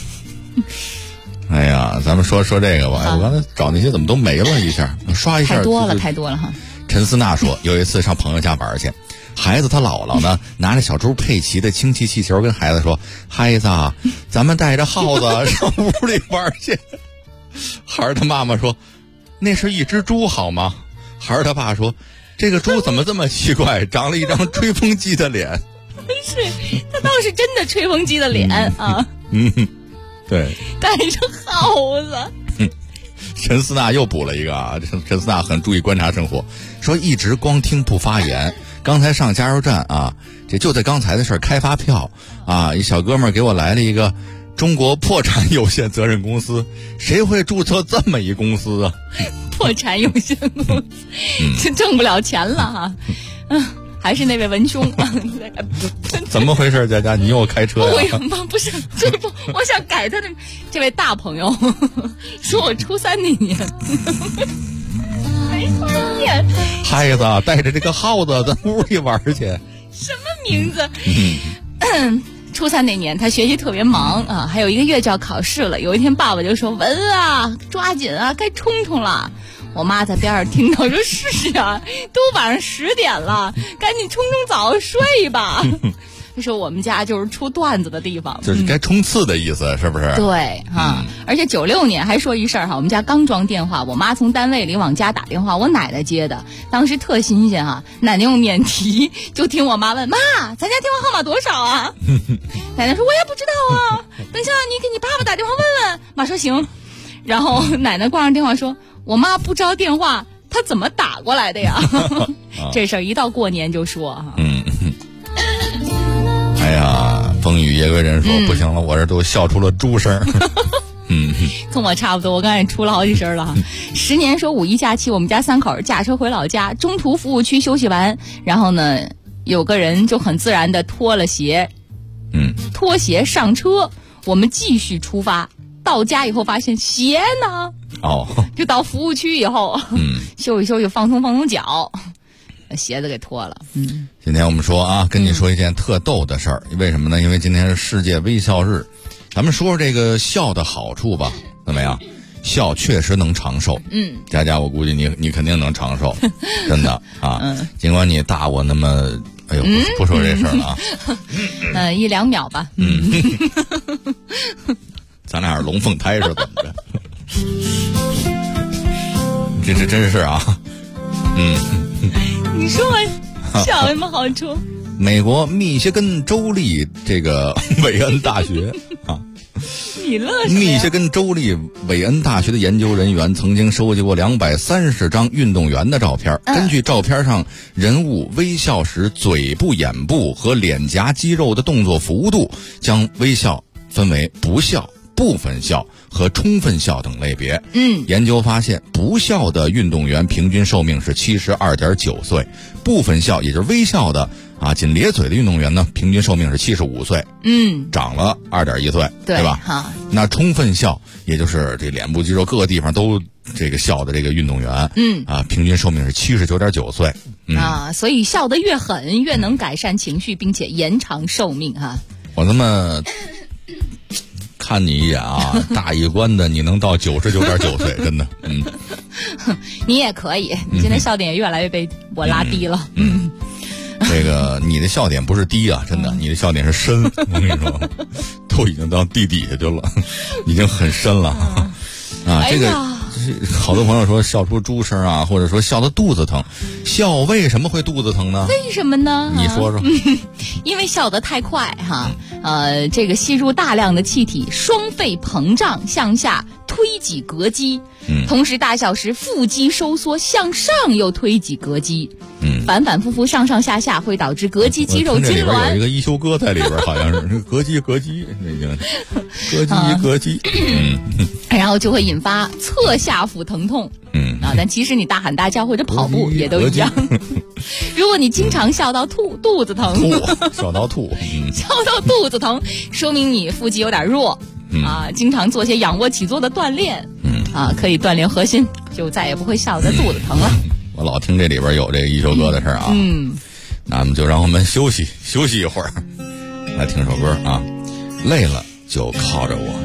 哎呀，咱们说这个吧，我刚才找那些怎么都没了一下，刷一下。 太多了哈。 陈思娜说，有一次上朋友家玩去，孩子他姥姥呢拿着小猪佩奇的氢气气球跟孩子说：“孩子，咱们带着耗子上屋里玩去。”孩儿他妈妈说：“那是一只猪好吗？”孩儿他爸说：“这个猪怎么这么奇怪，长了一张吹风机的脸。” 是，他倒是真的吹风机的脸啊。 对， 带着耗子。 陈思娜又补了一个啊，陈思娜很注意观察生活，说一直光听不发言。刚才上加油站啊，这就在刚才的事儿，开发票啊，一小哥们儿给我来了一个中国破产有限责任公司，谁会注册这么一公司啊？ 破产有限公司，就挣不了钱了哈。还是那位文兄， 怎么回事？佳佳，你又开车呀？ 不是，我想改他的这位大朋友，说我初3那年，没法念。 孩子带着这个耗子在屋里玩去。 什么名字？初3那年，他学习特别忙啊，还有1个月就要考试了。有一天，爸爸就说：“文啊，抓紧啊，该冲冲了。”我妈在边上听到说：“是啊，都晚上10点了，赶紧冲冲澡睡吧。”他说我们家就是出段子的地方， 就是该冲刺的意思，是不是？ 对哈，而且96年还说一事儿哈，我们家刚装电话，我妈从单位里往家打电话，我奶奶接的，当时特新鲜哈，奶奶用免提，就听我妈问妈，咱家电话号码多少啊？奶奶说我也不知道啊，等一下你给你爸爸打电话问问。妈说行，然后奶奶挂上电话说，我妈不招电话，她怎么打过来的呀？这事儿一到过年就说哈。 哎呀，风雨夜归人说、不行了，我这都笑出了猪声。 跟我差不多，我刚才也出了好几声了哈。10年说5一假期，我们家3口驾车回老家，中途服务区休息完，然后呢，有个人就很自然的脱了鞋，脱鞋上车，我们继续出发。到家以后发现鞋呢，就到服务区以后，休息休息，放松放松脚。鞋子给脱了。 今天我们说啊，跟你说一件特逗的事儿。为什么呢？因为今天是世界微笑日，咱们说说这个笑的好处吧，怎么样？笑确实能长寿。佳佳，我估计你肯定能长寿，真的啊。尽管你大我那么，哎呦，不说这事儿了啊。 1、2秒吧。 咱俩是龙凤胎是怎么着？这真是啊。 你说我笑有什么好处？ 美国密歇根州立这个韦恩大学啊， 你乐什么呀？ 密歇根州立韦恩大学的研究人员曾经收集过230张运动员的照片，根据照片上人物微笑时嘴部、眼部和脸颊肌肉的动作幅度，将微笑分为不笑、部分笑和充分笑等类别。研究发现，不笑的运动员平均寿命是72.9岁，部分笑也就是微笑的仅咧嘴的运动员呢，平均寿命是75岁。长了2.1岁，对吧？那充分笑，也就是这脸部肌肉各个地方都这个笑的这个运动员，平均寿命是79.9岁。 所以笑得越狠，越能改善情绪，并且延长寿命哈。 我这么看你一眼啊，大一关的你能到99.9岁，真的。 你也可以，你现在笑点也越来越被我拉低了。 这个你的笑点不是低啊，真的，你的笑点是深。我跟你说，都已经到地底下去了，已经很深了这个好多朋友说笑出猪声啊，或者说笑得肚子疼。笑为什么会肚子疼呢？ 为什么呢？ 你说说。 因为笑得太快哈，这个吸入大量的气体，双肺膨胀，向下推挤膈肌，同时大笑时腹肌收缩，向上又推挤膈肌，反反复复上上下下会导致膈肌肌肉痉挛。 有一个一休哥在里边，好像是膈肌，那个膈肌， 然后就会引发侧下腹疼痛。但其实你大喊大叫或者跑步也都一样。如果你经常笑到肚子疼， 笑到肚子疼，说明你腹肌有点弱经常做些仰卧起坐的锻炼，可以锻炼核心，就再也不会笑得肚子疼了。 我老听这里边有这一休哥的事儿啊。那么就让我们休息一会儿，来听首歌啊，累了就靠着我。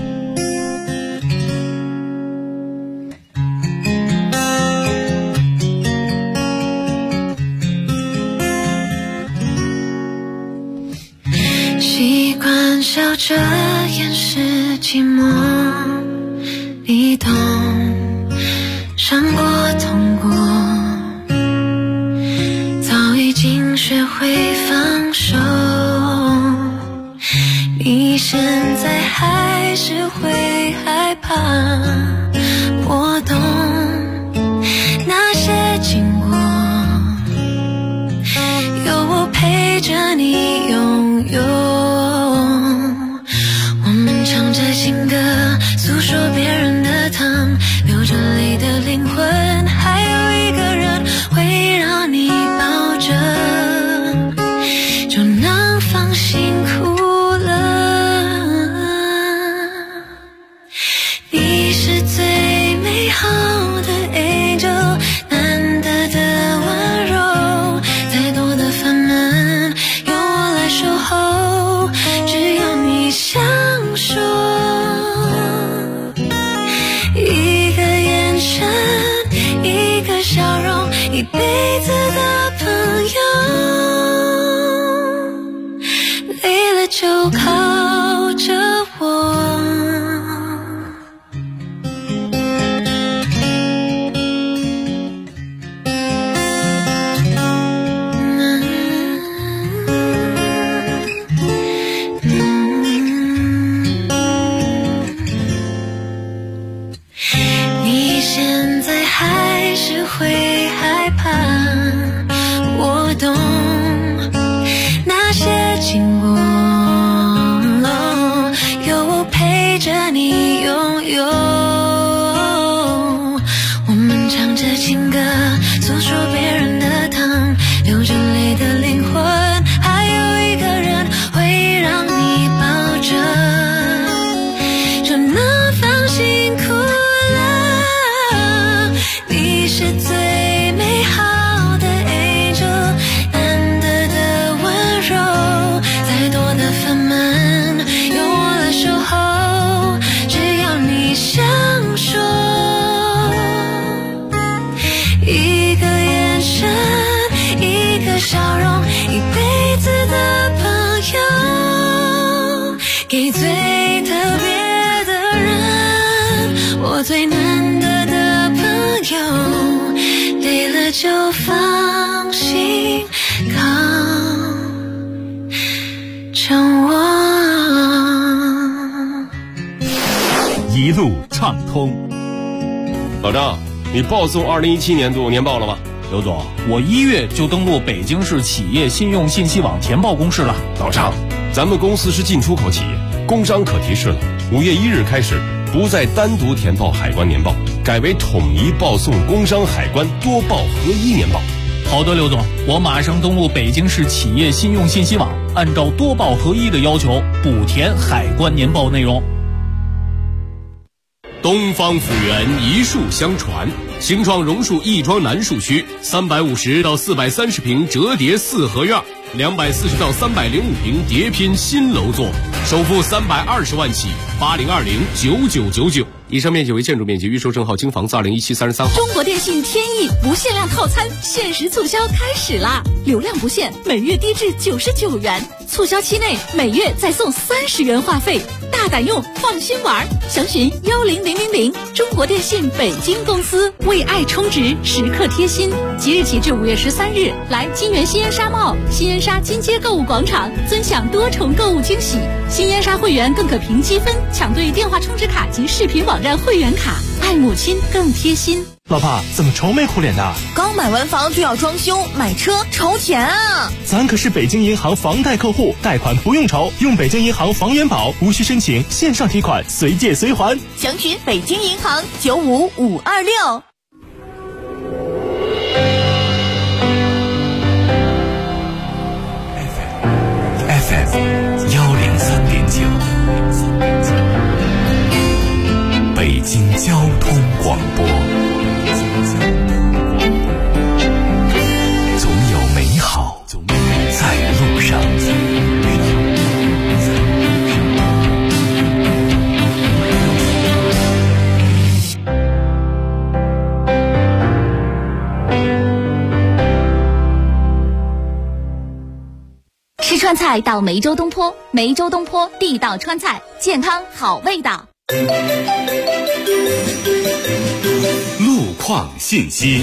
习惯笑着掩饰寂寞，离动伤过痛过，早已经学会放手。你现在还是会害怕，我懂那些经过，有我陪着你拥有，我们唱着就放心扛着我。 一路畅通。老张，你报送2017年度年报了吗？ 刘总，我1月就登录北京市企业信用信息网填报公示了。 老张，咱们公司是进出口企业，工商可提示了。5月1日开始，不再单独填报海关年报，改为统一报送工商海关多报合一年报。 好的，刘总，我马上登录北京市企业信用信息网，按照多报合一的要求补填海关年报内容。 东方府园一树相传，兴创榕树亦庄南树区350到430平折叠4合院，240到305平叠拼新楼座，首付320万起，80209999。以上面积为建筑面积，预售证号京房子2017-33号。 中国电信天翼不限量套餐限时促销开始啦！流量不限，每月低至99元，促销期内每月再送30元话费，大胆用，放心玩。详询10000，中国电信北京公司，为爱充值，时刻贴心。即日起至5月13日，来金源新烟沙贸、新烟沙金街购物广场，尊享多重购物惊喜。新烟沙会员更可凭积分抢兑电话充值卡及视频网站会员卡，爱母亲更贴心。 老爸，怎么愁眉苦脸的？ 刚买完房就要装修，买车愁钱啊！ 咱可是北京银行房贷客户，贷款不用愁，用北京银行房源宝，无需申请，线上提款，随借随还。 详询北京银行95526。 FM 103.9，北京交通广播。总有美好在路上。 吃川菜到梅州东坡，梅州东坡地道川菜，健康好味道。 路况信息。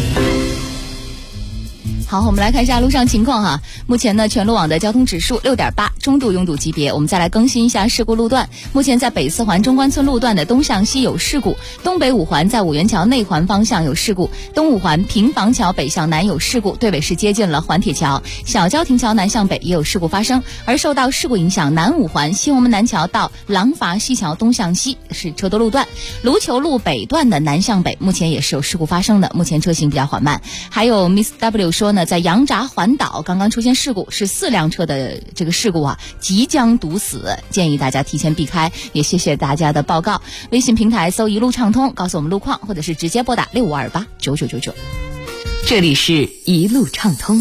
好，我们来看一下路上情况哈。目前呢，全路网的交通指数6.8，中度拥堵级别。我们再来更新一下事故路段。目前在北四环中关村路段的东向西有事故，东北五环在五元桥内环方向有事故，东五环平房桥北向南有事故，对尾是接近了环铁桥，小郊亭桥南向北也有事故发生。而受到事故影响，南五环西红门南桥到廊坊西桥东向西是车多路段，卢球路北段的南向北目前也是有事故发生的，目前车行比较缓慢。还有 Miss W 说呢，在羊闸环岛刚刚出现事故，是4辆车的这个事故啊，即将堵死，建议大家提前避开。也谢谢大家的报告。微信平台搜一路畅通，告诉我们路况，或者是直接拨打65289999。 这里是一路畅通。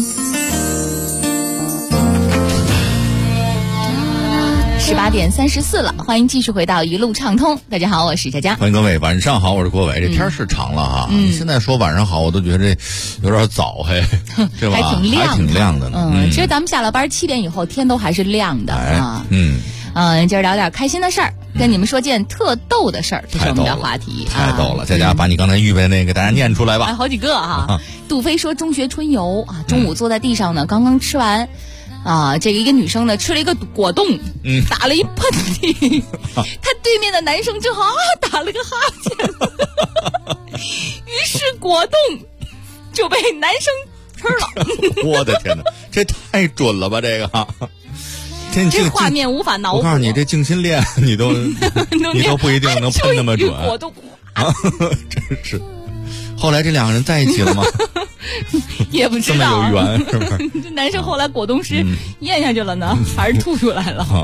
18点34了，欢迎继续回到一路畅通。大家好，我是佳佳。 欢迎各位，晚上好，我是郭伟。这天是长了哈，现在说晚上好，我都觉得这有点早嘿，是吧？ 还挺亮的呢。 其实咱们下了班7点以后，天都还是亮的啊。今儿聊点开心的事儿，跟你们说件特逗的事儿，这是我们的话题。 太逗了，佳佳把你刚才预备那个大家念出来吧。 好几个哈。杜飞说中学春游啊，中午坐在地上呢，刚刚吃完。这个一个女生呢吃了一个果冻，打了一喷嚏，她对面的男生正好打了个哈欠，于是果冻就被男生吃了。 我的天哪，这太准了吧这个！ 这画面无法脑补。 我告诉你，这静心恋你都不一定能喷那么准。 果冻真是。后来这两个人在一起了吗？ 也不知道， 这么有缘是不是？ 这男生后来果冻是咽下去了呢，还是吐出来了？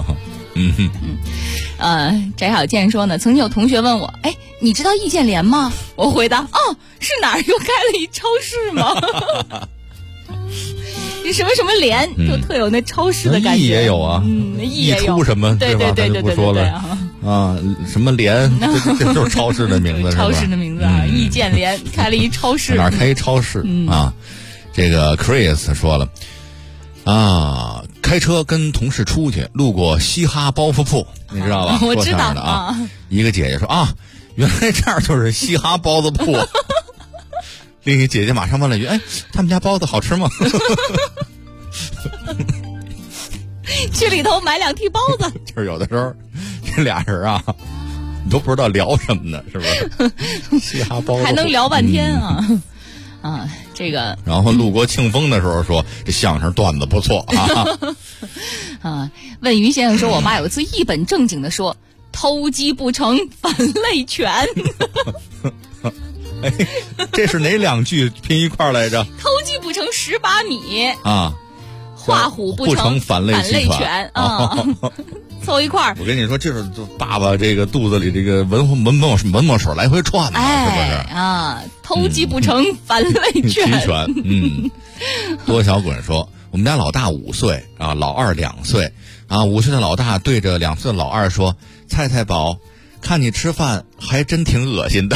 翟小健说呢，曾经有同学问我，哎，你知道易建联吗？我回答，是哪儿又开了一超市吗？什么什么联，就特有那超市的感觉。 易也有啊， 易出什么对吧？对， 不说了啊，什么联，这就是超市的名字， 超市的名字啊，易建联开了一超市， 哪儿开一超市啊？这个 Chris 说了啊，开车跟同事出去，路过嘻哈包袱铺，你知道吧？ 我知道啊。一个姐姐说啊，原来这儿就是嘻哈包子铺。 另一姐姐马上问了一句：“哎，他们家包子好吃吗？” 去里头买2屉包子。 就是有的时候，这俩人啊，你都不知道聊什么呢，是不是？嘻哈包子还能聊半天啊！这个。 然后路过庆丰的时候说：“这相声段子不错啊。”问于先生说：“我爸有一次一本正经的说，偷鸡不成反类犬。” 哎，这是哪2句拼一块来着？ 偷鸡不成18米啊， 画虎不成反类犬啊，凑一块儿。 我跟你说，就是爸爸这个肚子里这个文墨水来回串的，是不是啊？偷鸡不成反类犬。 多小滚说，我们家老大5岁啊，老二2岁啊。5岁的老大对着2岁的老二说：“菜菜宝，看你吃饭还真挺恶心的。”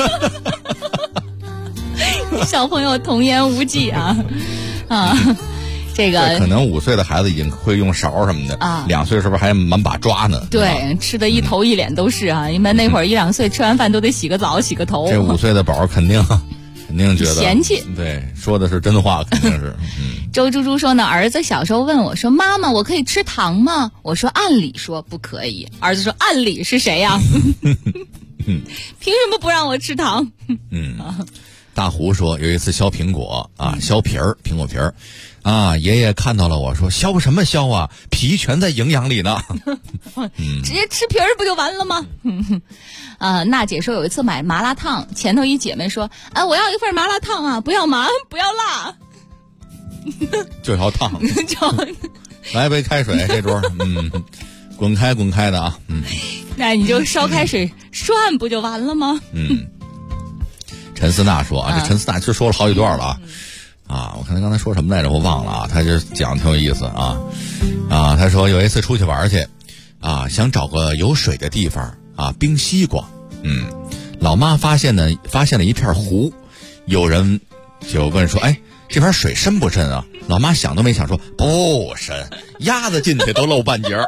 小朋友童言无忌啊。这个可能5岁的孩子已经会用勺什么的啊，2岁是不是还满把抓呢？ 对，吃的一头一脸都是啊。因为那会儿1、2岁吃完饭都得洗个澡、洗个头。 这5岁的宝肯定觉得嫌弃， 对，说的是真话，肯定是。 周猪猪说呢，儿子小时候问我说：“妈妈，我可以吃糖吗？”我说：“按理说不可以。”儿子说：“按理是谁呀？凭什么不让我吃糖？” 大胡说，有一次削苹果啊，削皮儿，苹果皮儿啊，爷爷看到了我说：“削什么削啊？皮全在营养里呢。” 直接吃皮儿不就完了吗？娜姐说有一次买麻辣烫，前头一姐妹说：“我要一份麻辣烫啊，不要麻，不要辣， 就要烫，来杯开水，这桌，滚开的啊， 那你就烧开水涮不就完了吗？ 陈思娜说啊，这陈思娜其实说了好几段了啊，我看他刚才说什么来着，我忘了啊，他就讲挺有意思啊，他说有一次出去玩去啊，想找个有水的地方啊，冰西瓜，老妈发现了一片湖，有人就问说：“哎，这边水深不深啊？”老妈想都没想说：“不深，鸭子进去都露半截儿。”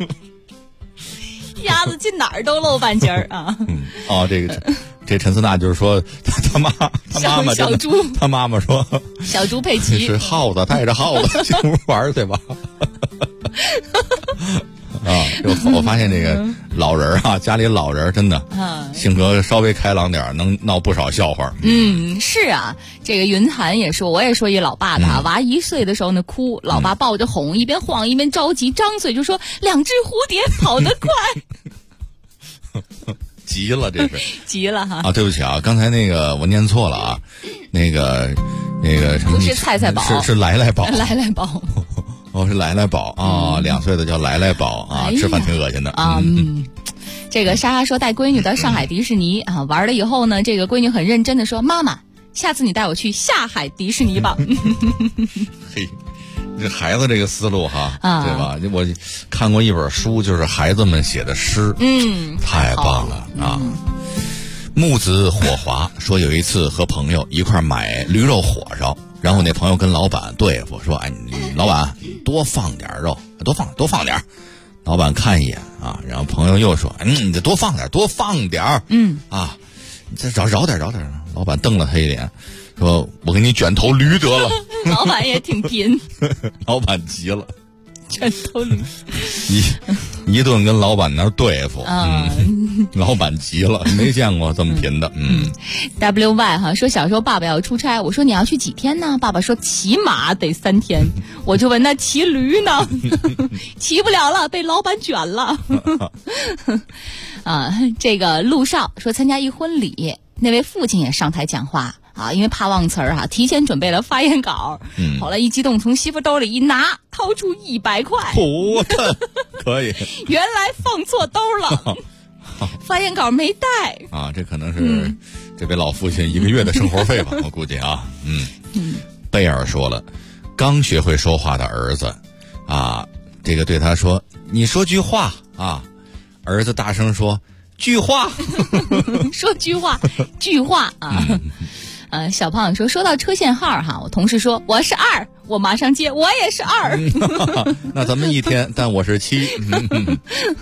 鸭子进哪儿都露半截儿啊！ 这陈思娜就是说他妈妈小猪， 他妈妈说小猪佩奇是耗子，带着耗子进屋玩去吧。我发现这个老人啊，家里老人真的性格稍微开朗点，能闹不少笑话。 是啊，这个云涵也说，我也说一老爸的娃1岁的时候呢哭，老爸抱着哄，一边晃一边着急，张嘴就说：“2只蝴蝶跑得快。” 急了，这是急了哈！ 对不起啊，刚才那个我念错了啊，那个什么？ 不是菜菜宝， 是来来宝， 来来宝。 是来来宝啊，2岁的叫来来宝啊，吃饭挺恶心的啊。 这个莎莎说带闺女到上海迪士尼啊，玩了以后呢，这个闺女很认真的说：“妈妈，下次你带我去下海迪士尼吧。” 嘿。这孩子这个思路哈，对吧？我看过一本书，就是孩子们写的诗，太棒了啊！木子火华说，有一次和朋友一块买驴肉火烧，然后那朋友跟老板对付说：“哎，老板多放点肉，多放点。”老板看一眼啊，然后朋友又说：“你得多放点。”你再饶点。老板瞪了他一眼。说我给你卷头驴得了。 老板也挺贫。 老板急了， 卷头驴一顿跟老板那儿对付，老板急了，没见过这么贫的。 WY 哈说小时候爸爸要出差，我说你要去几天呢？爸爸说骑马得3天，我就问那骑驴呢？骑不了了，被老板卷了。这个陆少说参加一婚礼，那位父亲也上台讲话。因为怕忘词儿提前准备了发言稿。后来一激动，从媳妇兜里一拿，掏出100块。 可以。 原来放错兜了，发言稿没带。 这可能是这位老父亲1个月的生活费吧，我估计啊。贝尔说了，刚学会说话的儿子这个对他说：“你说句话啊。”儿子大声说：“句话。” 说句话啊。小胖说，说到车限号我同事说我是2，我马上接，我也是2。 那咱们1天，但我是7。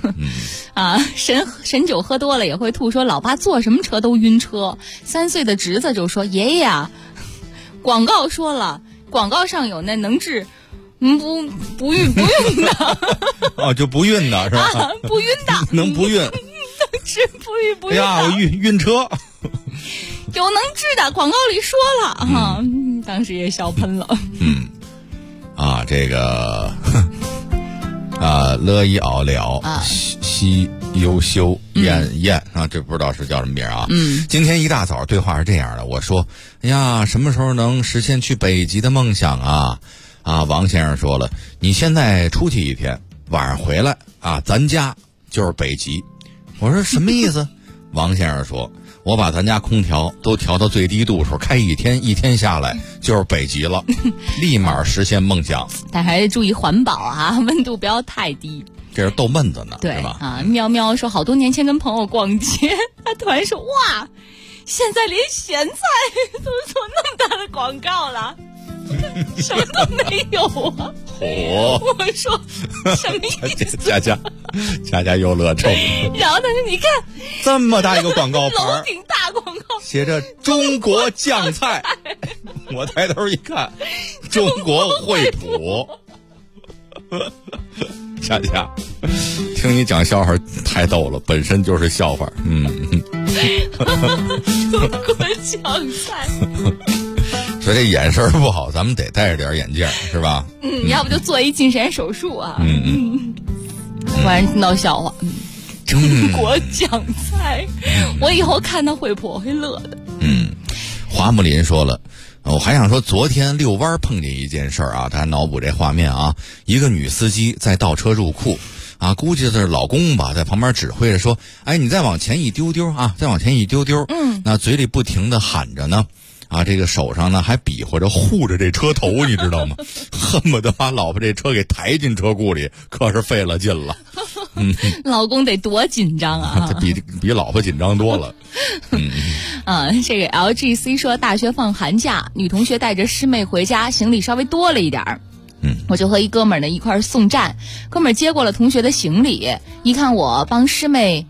神酒喝多了也会吐，说老爸坐什么车都晕车。3岁的侄子就说爷爷广告说了，广告上有那能治不孕的哦，就不孕的是吧？ 不孕的能不孕，能治不孕的。 哎呀，晕车有能治的，广告里说了哈，当时也笑喷了。 这个乐意熬了西优修燕啊，这不知道是叫什么名啊。今天一大早对话是这样的，我说哎呀，什么时候能实现去北极的梦想啊？王先生说了，你现在出去一天，晚上回来啊，咱家就是北极。我说什么意思？王先生说，我把咱家空调都调到最低度时候，开一天下来就是北极了，立马实现梦想。 但还是注意环保啊，温度不要太低。 这是逗闷子呢， 对吧？ 喵喵说，好多年前跟朋友逛街，他突然说，哇，现在连咸菜都做那么大的广告了。什么都没有啊！我说什么意思？ 佳佳又乐臭。 然后他说：“你看， 这么大一个广告牌， 楼顶大广告， 写着‘中国酱菜’。我抬头一看，中国惠普。佳佳，听你讲笑话太逗了，本身就是笑话。 中国酱菜。” 所以这眼神不好，咱们得戴着点眼镜，是吧？ 要不就做一近视眼手术啊。突然听到笑话，中国酱菜，我以后看到惠普我会乐的。 华木林说了，我还想说，昨天遛弯碰见一件事啊，大家脑补这画面啊，一个女司机在倒车入库啊，估计是老公吧，在旁边指挥着说：“哎，你再往前一丢丢啊，再往前一丢丢。”那嘴里不停地喊着呢。这个手上呢还比划着护着这车头，你知道吗？恨不得把老婆这车给抬进车库里，可是费了劲了。 老公得多紧张啊！ 比老婆紧张多了。 这个 LGC 说，大学放寒假，女同学带着师妹回家，行李稍微多了一点儿。我就和一哥们儿呢一块儿送站，哥们儿接过了同学的行李，一看我帮师妹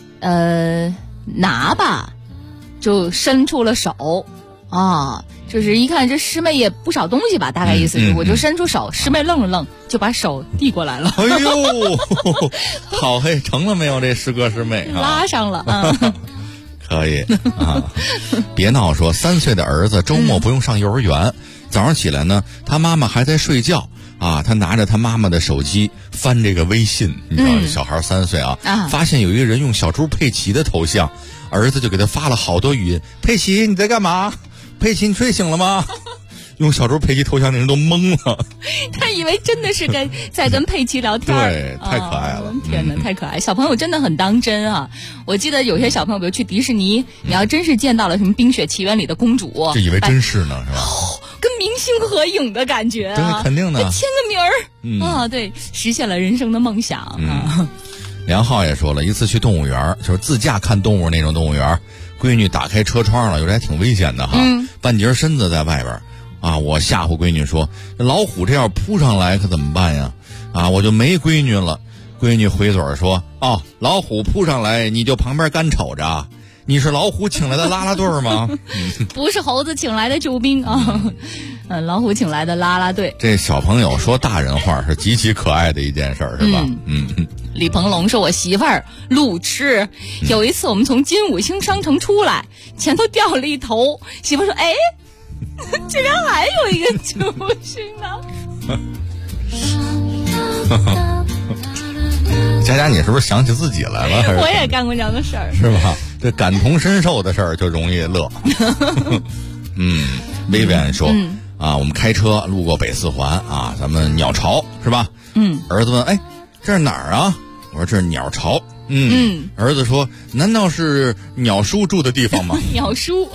拿吧，就伸出了手。就是一看这师妹也不少东西吧，大概意思是，我就伸出手，师妹愣了愣，就把手递过来了。 哎呦，好嘿，成了没有这师哥师妹？ 拉上了可以啊。别闹说，3岁的儿子周末不用上幼儿园，早上起来呢，他妈妈还在睡觉他拿着他妈妈的手机翻这个微信，你知道，小孩3岁发现有一个人用小猪佩奇的头像，儿子就给他发了好多语音：“佩奇，你在干嘛？佩奇，你睡醒了吗？”用小猪佩奇头像的人都懵了， 他以为真的是在跟佩奇聊天。 对，太可爱了， 天哪，太可爱！小朋友真的很当真啊！我记得有些小朋友，比如去迪士尼，你要真是见到了什么《冰雪奇缘》里的公主， 就以为真是呢，是吧？ 跟明星合影的感觉啊， 对，肯定的， 签个名儿对，实现了人生的梦想梁浩也说了，一次去动物园，就是自驾看动物那种动物园，闺女打开车窗了，有点还挺危险的哈，半截身子在外边我吓唬闺女说，老虎这要扑上来可怎么办呀？我就没闺女了。闺女回嘴说，老虎扑上来你就旁边干瞅着，你是老虎请来的啦啦队吗？ 不是猴子请来的救兵老虎请来的啦啦队。 这小朋友说大人话是极其可爱的一件事儿，是吧？ 李鹏龙说，我媳妇儿路痴，有一次我们从金五星商城出来，前头掉了一头，媳妇儿说，哎，这边还有一个金五星呢。 佳佳，你是不是想起自己来了？ 我也干过这样的事儿， 是吧？这感同身受的事儿就容易乐。薇薇安说，我们开车路过北四环咱们鸟巢是吧？儿子问，哎，这是哪儿啊？我说这是鸟巢。儿子说，难道是鸟叔住的地方吗？ 鸟叔，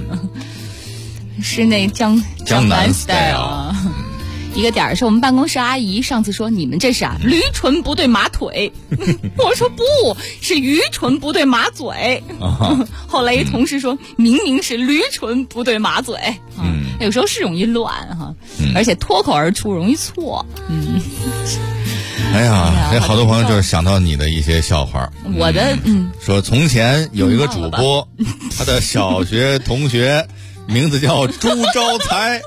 是那江南 style。一个点是我们办公室阿姨上次说，你们这是驴唇不对马腿。我说不是驴唇不对马嘴。后来一同事说，明明是驴唇不对马嘴。有时候是容易乱而且脱口而出容易错。 哎呀，这好多朋友就是想到你的一些笑话。 我的说从前有一个主播，他的小学同学名字叫朱招财。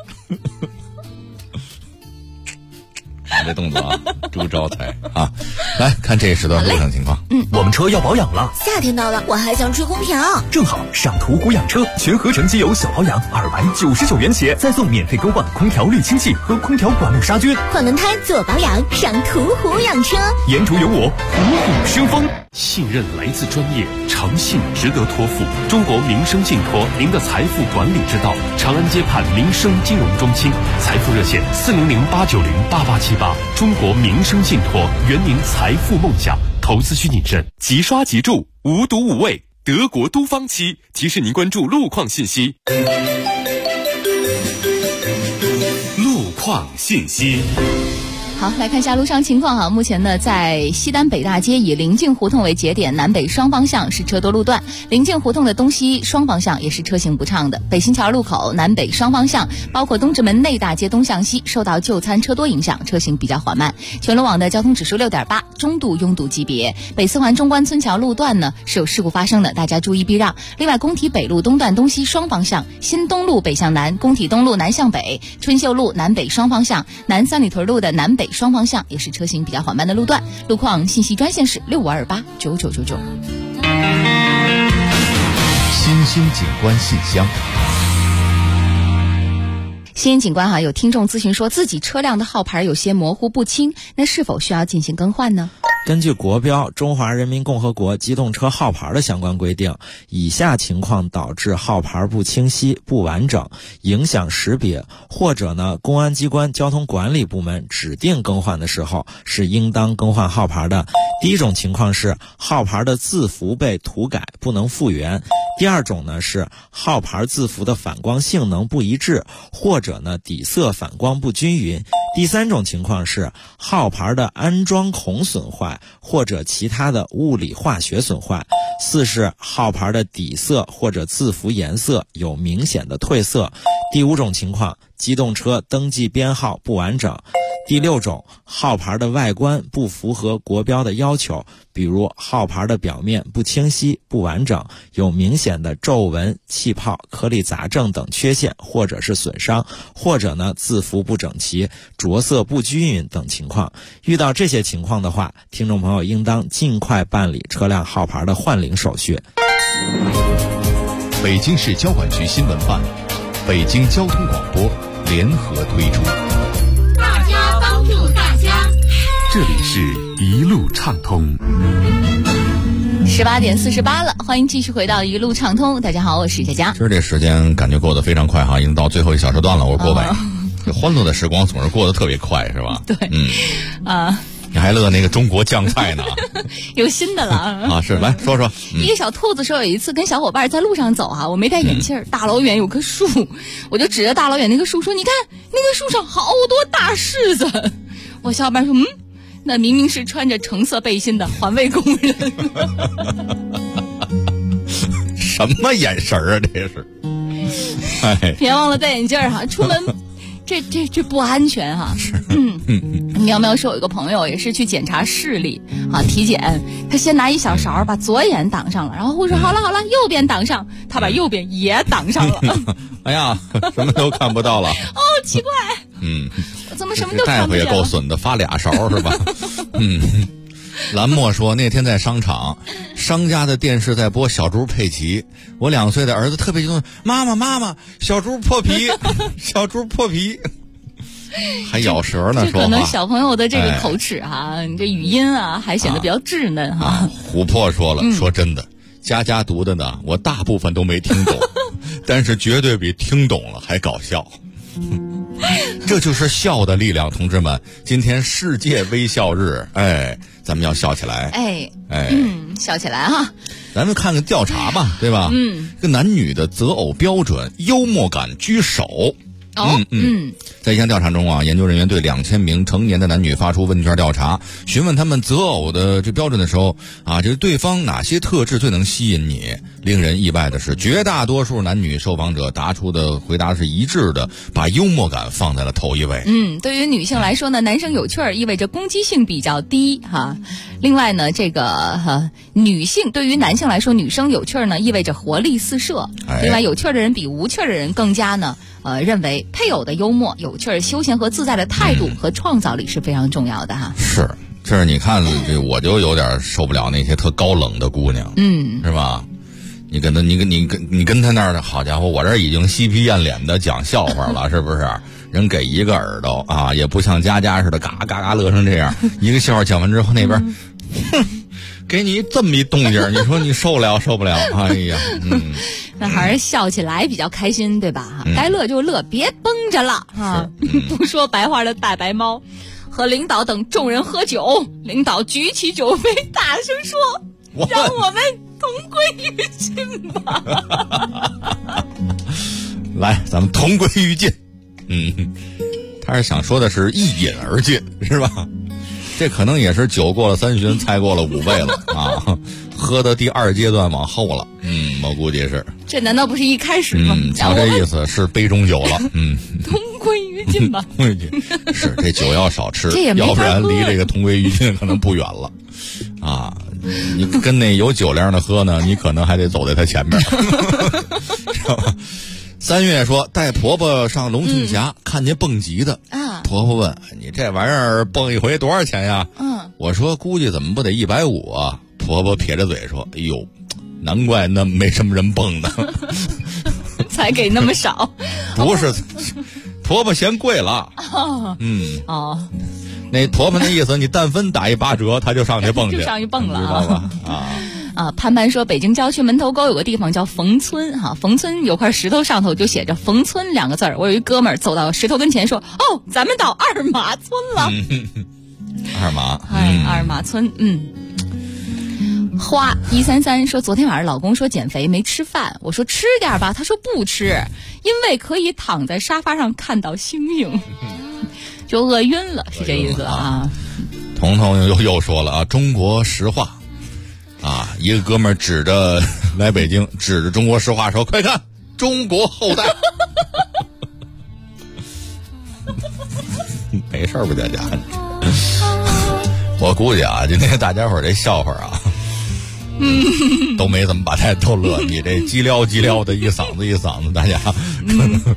这动作啊，朱招财啊！来看这一时段路上情况。 我们车要保养了， 夏天到了，我还想吹空调。 正好上途虎养车全合成机油小保养299元起，再送免费更换空调滤清器和空调管路杀菌。 换轮胎做保养，上途虎养车。 沿途有我，虎虎生风。 信任来自专业，诚信值得托付。中国民生信托，您的财富管理之道。长安街畔民生金融中心，财富热线400-890-8878。中国民生信托，圆您财富梦想。投资需谨慎。 即刷即住，无毒无味。德国都方漆提示您关注路况信息。路况信息。 好，来看一下路上情况哈。目前呢，在西单北大街以临近胡同为节点，南北双方向是车多路段，临近胡同的东西双方向也是车行不畅的。北新桥路口南北双方向，包括东直门内大街东向西，受到就餐车多影响，车行比较缓慢。全罗网的交通指数6.8，中度拥堵级别。北四环中关村桥路段呢是有事故发生的，大家注意避让。另外，工体北路东段东西双方向，新东路北向南，工体东路南向北，春秀路南北双方向，南三里屯路的南北双方向也是车行比较缓慢的路段。路况信息专线是65289999。 新兴景观信箱。 新警官有听众咨询说自己车辆的号牌有些模糊不清，那是否需要进行更换呢？ 根据国标《中华人民共和国机动车号牌的相关规定，以下情况导致号牌不清晰、不完整，影响识别，或者呢公安机关交通管理部门指定更换的时候，是应当更换号牌的。第一种情况是号牌的字符被涂改，不能复原；第二种呢是号牌字符的反光性能不一致，或者呢底色反光不均匀；第三种情况是号牌的安装孔损坏，或者其他的物理化学损坏；四是号牌的底色或者字符颜色有明显的褪色；第五种情况，机动车登记编号不完整；第六种，号牌的外观不符合国标的要求，比如号牌的表面不清晰、不完整，有明显的皱纹、气泡、颗粒杂症等缺陷或者是损伤，或者呢字符不整齐、着色不均匀等情况。遇到这些情况的话，听众朋友应当尽快办理车辆号牌的换领手续。 北京市交管局新闻办、北京交通广播联合推出。 大家帮助大家， 这里是一路畅通。 18点48了，欢迎继续回到一路畅通。大家好，我是佳佳。 其实这时间感觉过得非常快哈，已经到最后一小时段了。我是郭伟，这欢乐的时光总是过得特别快，是吧？ 对， 你还乐那个中国酱菜呢？ 有新的了啊！是，来说说。 一个小兔子说，有一次跟小伙伴在路上走我没戴眼镜，大老远有棵树，我就指着大老远那棵树说：“你看，那个树上好多大柿子。”我小伙伴说：“那明明是穿着橙色背心的环卫工人。” 什么眼神啊？这是！ 哎，别忘了戴眼镜出门。这不安全苗苗说有一个朋友也是去检查视力体检，他先拿一小勺把左眼挡上了，然后护士说好了右边挡上，他把右边也挡上了。 哎呀，什么都看不到了。 哦，奇怪。我怎么什么都看不见了？ 大夫也够损的，发俩勺是吧？蓝墨说那天在商场，商家的电视在播小猪佩奇，我2岁的儿子特别激动，妈妈，小猪破皮，小猪破皮，还咬舌呢。说可能小朋友的这个口齿你这语音还显得比较稚嫩琥珀说了，说真的，佳佳读的呢，我大部分都没听懂，但是绝对比听懂了还搞笑。这就是笑的力量，同志们！今天世界微笑日，咱们要笑起来， 笑起来咱们看个调查吧，对吧？这个男女的择偶标准，幽默感居首。在一项调查中研究人员对2000名成年的男女发出问卷调查，询问他们择偶的这标准的时候就是对方哪些特质最能吸引你。令人意外的是，绝大多数男女受访者答出的回答是一致的，把幽默感放在了头一位。 对于女性来说呢，男生有趣儿意味着攻击性比较低另外呢，这个女性对于男性来说，女生有趣儿呢，意味着活力四射。另外，有趣儿的人比无趣儿的人更加呢，认为配偶的幽默、有趣儿、休闲和自在的态度和创造力是非常重要的哈。 是，这你看，这我就有点受不了那些特高冷的姑娘，是吧？你跟他那儿，好家伙，我这已经嬉皮艳脸的讲笑话了，是不是？人给一个耳朵啊，也不像佳佳似的嘎嘎嘎乐成这样。一个笑话讲完之后，那边，给你这么一动静，你说你受不了？哎呀， 那还是笑起来比较开心，对吧？该乐就乐，别绷着了啊！不说白话的大白猫，和领导等众人喝酒，领导举起酒杯，大声说：“让我们同归于尽吧！” 来，咱们同归于尽。他是想说的是一饮而尽，是吧？这可能也是酒过了3巡，菜过了5杯了啊，喝的第2阶段往后了。我估计是。 这难道不是一开始吗？ 瞧这意思是杯中酒了。 同归于尽吧。 是，这酒要少吃， 要不然离这个同归于尽可能不远了。啊，你跟那有酒量的喝呢，你可能还得走在他前面。知道吧？3月说带婆婆上龙庆峡，看见蹦极的啊。婆婆问：“你这玩意儿蹦一回多少钱呀？”我说：“估计怎么不得150啊？”婆婆撇着嘴说：“哎呦，难怪那没什么人蹦呢， 才给那么少。” 不是，婆婆嫌贵了。那婆婆那意思，你但分打一8折，她就上去蹦去， 就上去蹦了， 知道吧？ 潘潘说，北京郊区门头沟有个地方叫冯村哈，冯村有块石头上头就写着冯村2个字儿。我有一哥们儿走到石头跟前说：“哦，咱们到二马村了。” 二马， 二马村，花133说，昨天晚上老公说减肥没吃饭，我说吃点吧，他说不吃，因为可以躺在沙发上看到星星，就饿晕了，是这意思啊。 彤彤又说了啊，中国石化。一个哥们儿指着来北京，指着中国石化说：“快看，中国后代。”没事吧，大家？我估计啊，今天大家伙这笑话啊，都没怎么把大家逗乐。你这叽撩叽撩的一嗓子，大家可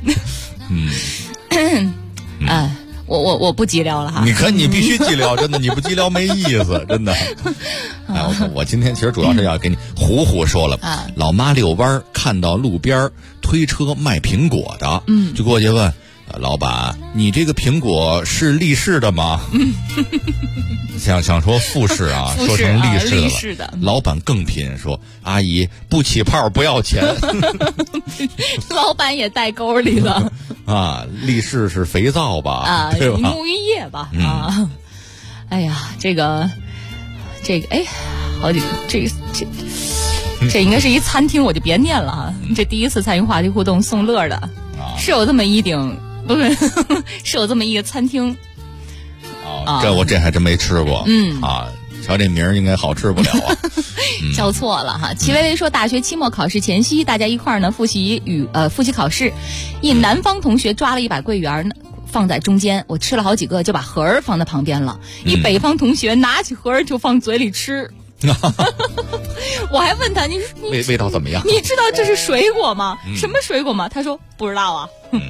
能， 我不叽撩了哈。 你必须叽撩，真的，你不叽撩没意思，真的。我今天其实主要是要给你胡说了。老妈遛弯看到路边推车卖苹果的，就过去问老板：“你这个苹果是立式的吗？”想说复式啊，说成立式的了。老板更拼，说：“阿姨不起泡不要钱。” 老板也带沟里了。 立式是肥皂吧？对吧？ 沐浴液吧？哎呀，这个，哎，好几这应该是一餐厅，我就别念了哈。这第一次参与话题互动送乐的，是有这么一顶，不是，是有这么一个餐厅。 这还真没吃过。瞧这名儿应该好吃不了啊。 叫错了哈。齐薇薇说，大学期末考试前夕，大家一块儿呢复习考试，一南方同学抓了一把桂圆呢放在中间，我吃了好几个，就把盒儿放在旁边了。一北方同学拿起盒儿就放嘴里吃。我还问他，你味道怎么样？ 你知道这是水果吗？什么水果吗？他说不知道啊。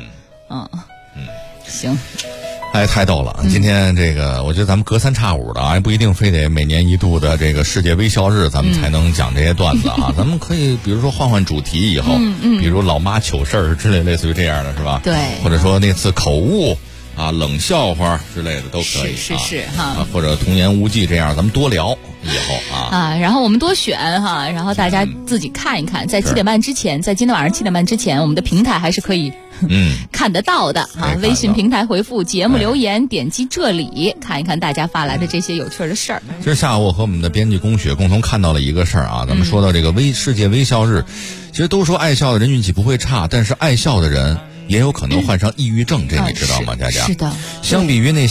行。 哎，太逗了！今天这个，我觉得咱们隔3差5的啊，不一定非得每年1度的这个世界微笑日，咱们才能讲这些段子啊。咱们可以比如说换主题以后，比如老妈糗事儿之类，类似于这样的是吧？ 对。 或者说那次口误啊、冷笑话之类的都可以。 是哈。 或者童言无忌这样，咱们多聊以后啊。 然后我们多选哈，然后大家自己看一看，在7点半之前，在今天晚上7点半之前，我们的平台还是可以。看得到的啊，微信平台回复节目留言，点击这里看一看大家发来的这些有趣的事儿。 其实下午我和我们的编辑龚雪共同看到了一个事儿啊，咱们说到这个世界微笑日，其实都说爱笑的人运气不会差，但是爱笑的人也有可能患上抑郁症，这你知道吗？佳佳？ 是的。 相比于那些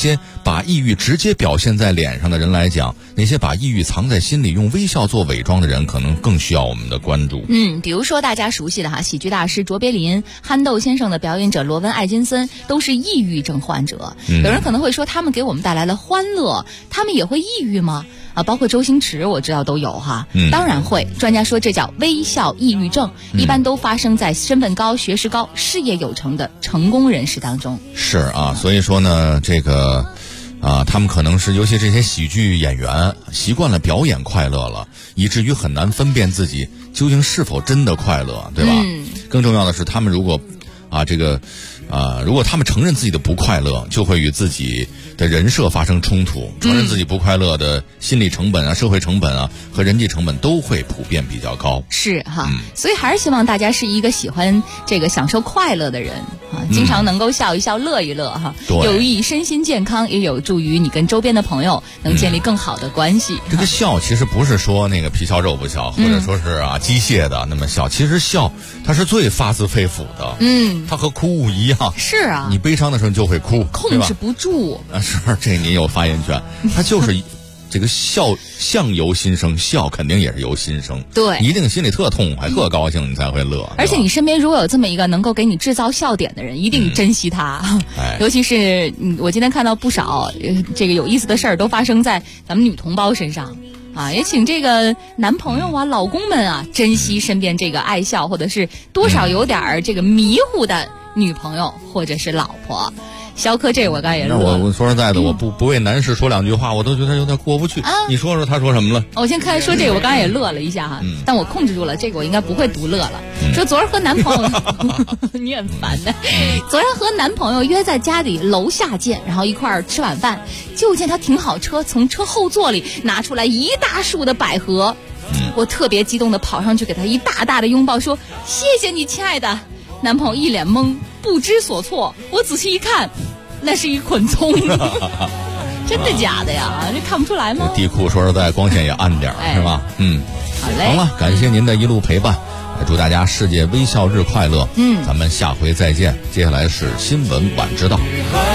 把抑郁直接表现在脸上的人来讲，那些把抑郁藏在心里用微笑做伪装的人可能更需要我们的关注。 比如说大家熟悉的喜剧大师卓别林、憨豆先生的表演者罗文·艾金森都是抑郁症患者。有人可能会说他们给我们带来了欢乐，他们也会抑郁吗？包括周星驰我知道都有当然会。专家说这叫微笑抑郁症，一般都发生在身份高、学识高、事业有成的成功人士当中。 是啊，所以说呢，这个他们可能是尤其这些喜剧演员习惯了表演快乐了，以至于很难分辨自己究竟是否真的快乐，对吧？更重要的是，他们如果如果他们承认自己的不快乐，就会与自己的人设发生冲突。承认自己不快乐的心理成本社会成本和人际成本都会普遍比较高。 是所以还是希望大家是一个喜欢这个享受快乐的人经常能够笑一笑乐一乐有益身心健康，也有助于你跟周边的朋友能建立更好的关系。 这个笑其实不是说那个皮笑肉不笑，或者说是机械的那么笑，其实笑它是最发自肺腑的。它和哭一样。 是啊， 你悲伤的时候就会哭， 控制不住。 是，这你有发言权。它就是这个笑相由心生，笑肯定也是由心生。 对， 你一定心里特痛快、特高兴，你才会乐。 而且你身边如果有这么一个能够给你制造笑点的人，一定珍惜他。尤其是我今天看到不少这个有意思的事儿都发生在咱们女同胞身上。也请这个男朋友老公们珍惜身边这个爱笑或者是多少有点这个迷糊的女朋友或者是老婆。肖科这我刚才也乐了。 我说实在的，我不为男士说两句话，我都觉得有点过不去。你说说他说什么了？ 我先看说这个，我刚才也乐了一下但我控制住了，这个我应该不会独乐了。说昨儿和男朋友你很烦的。昨儿和男朋友约在家里楼下见，然后一块儿吃晚饭，就见他停好车，从车后座里拿出来一大束的百合。我特别激动的跑上去给他一大大的拥抱，说谢谢你亲爱的。男朋友一脸懵，不知所措。我仔细一看，那是一捆葱。真的假的呀？这看不出来吗？ 地库说实在光线也暗点是吧？ 好嘞。 好了，感谢您的一路陪伴，祝大家世界微笑日快乐。咱们下回再见。接下来是新闻晚知道。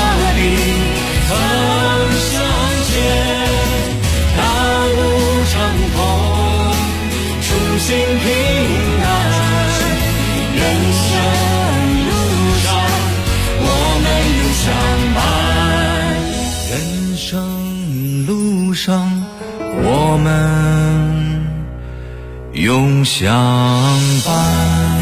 人生路上我们永相伴。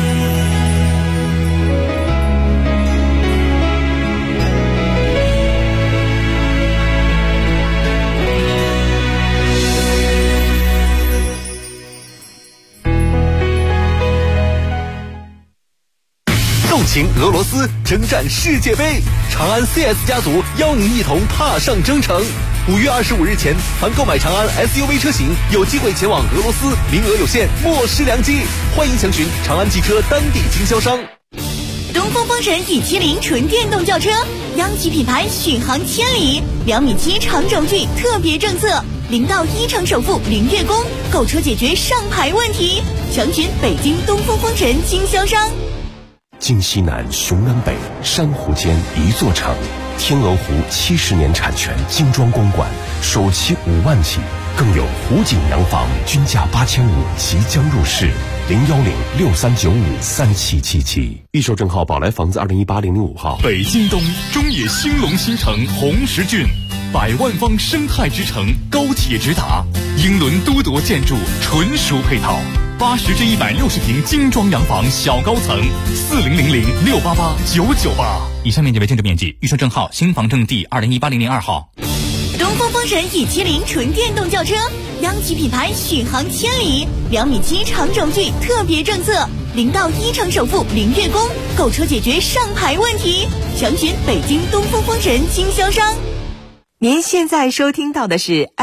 纵情俄罗斯，征战世界杯，长安 CS 家族邀您一同踏上征程。5月25日前，凡购买长安 SUV 车型，有机会前往俄罗斯，名额有限，莫失良机。欢迎详询长安汽车当地经销商。 东风风神E70纯电动轿车，央企品牌，续航千里，2.7米长轴距特别政策，0到1成首付，0月供，购车解决上牌问题。详询北京东风风神经销商。 京西南，雄南北，珊瑚间一座城。天鹅湖70年产权精装公馆，首期5万起，更有湖景洋房均价8500即将入市。01063953777。预售证号宝来房子2018-005号。 北京东中野兴隆新城红石郡，100万方生态之城，高铁直达，英伦都铎建筑，纯属配套。80至160平精装洋房小高层，4000688998。以下面积为建筑面积，预售证号新房证第2018-002号。 东风风神E70纯电动轿车，央企品牌，续航千里，2.7米长轴距特别政策，0到1成首付，0月供，购车解决上牌问题。详询北京东风风神经销商。 您现在收听到的是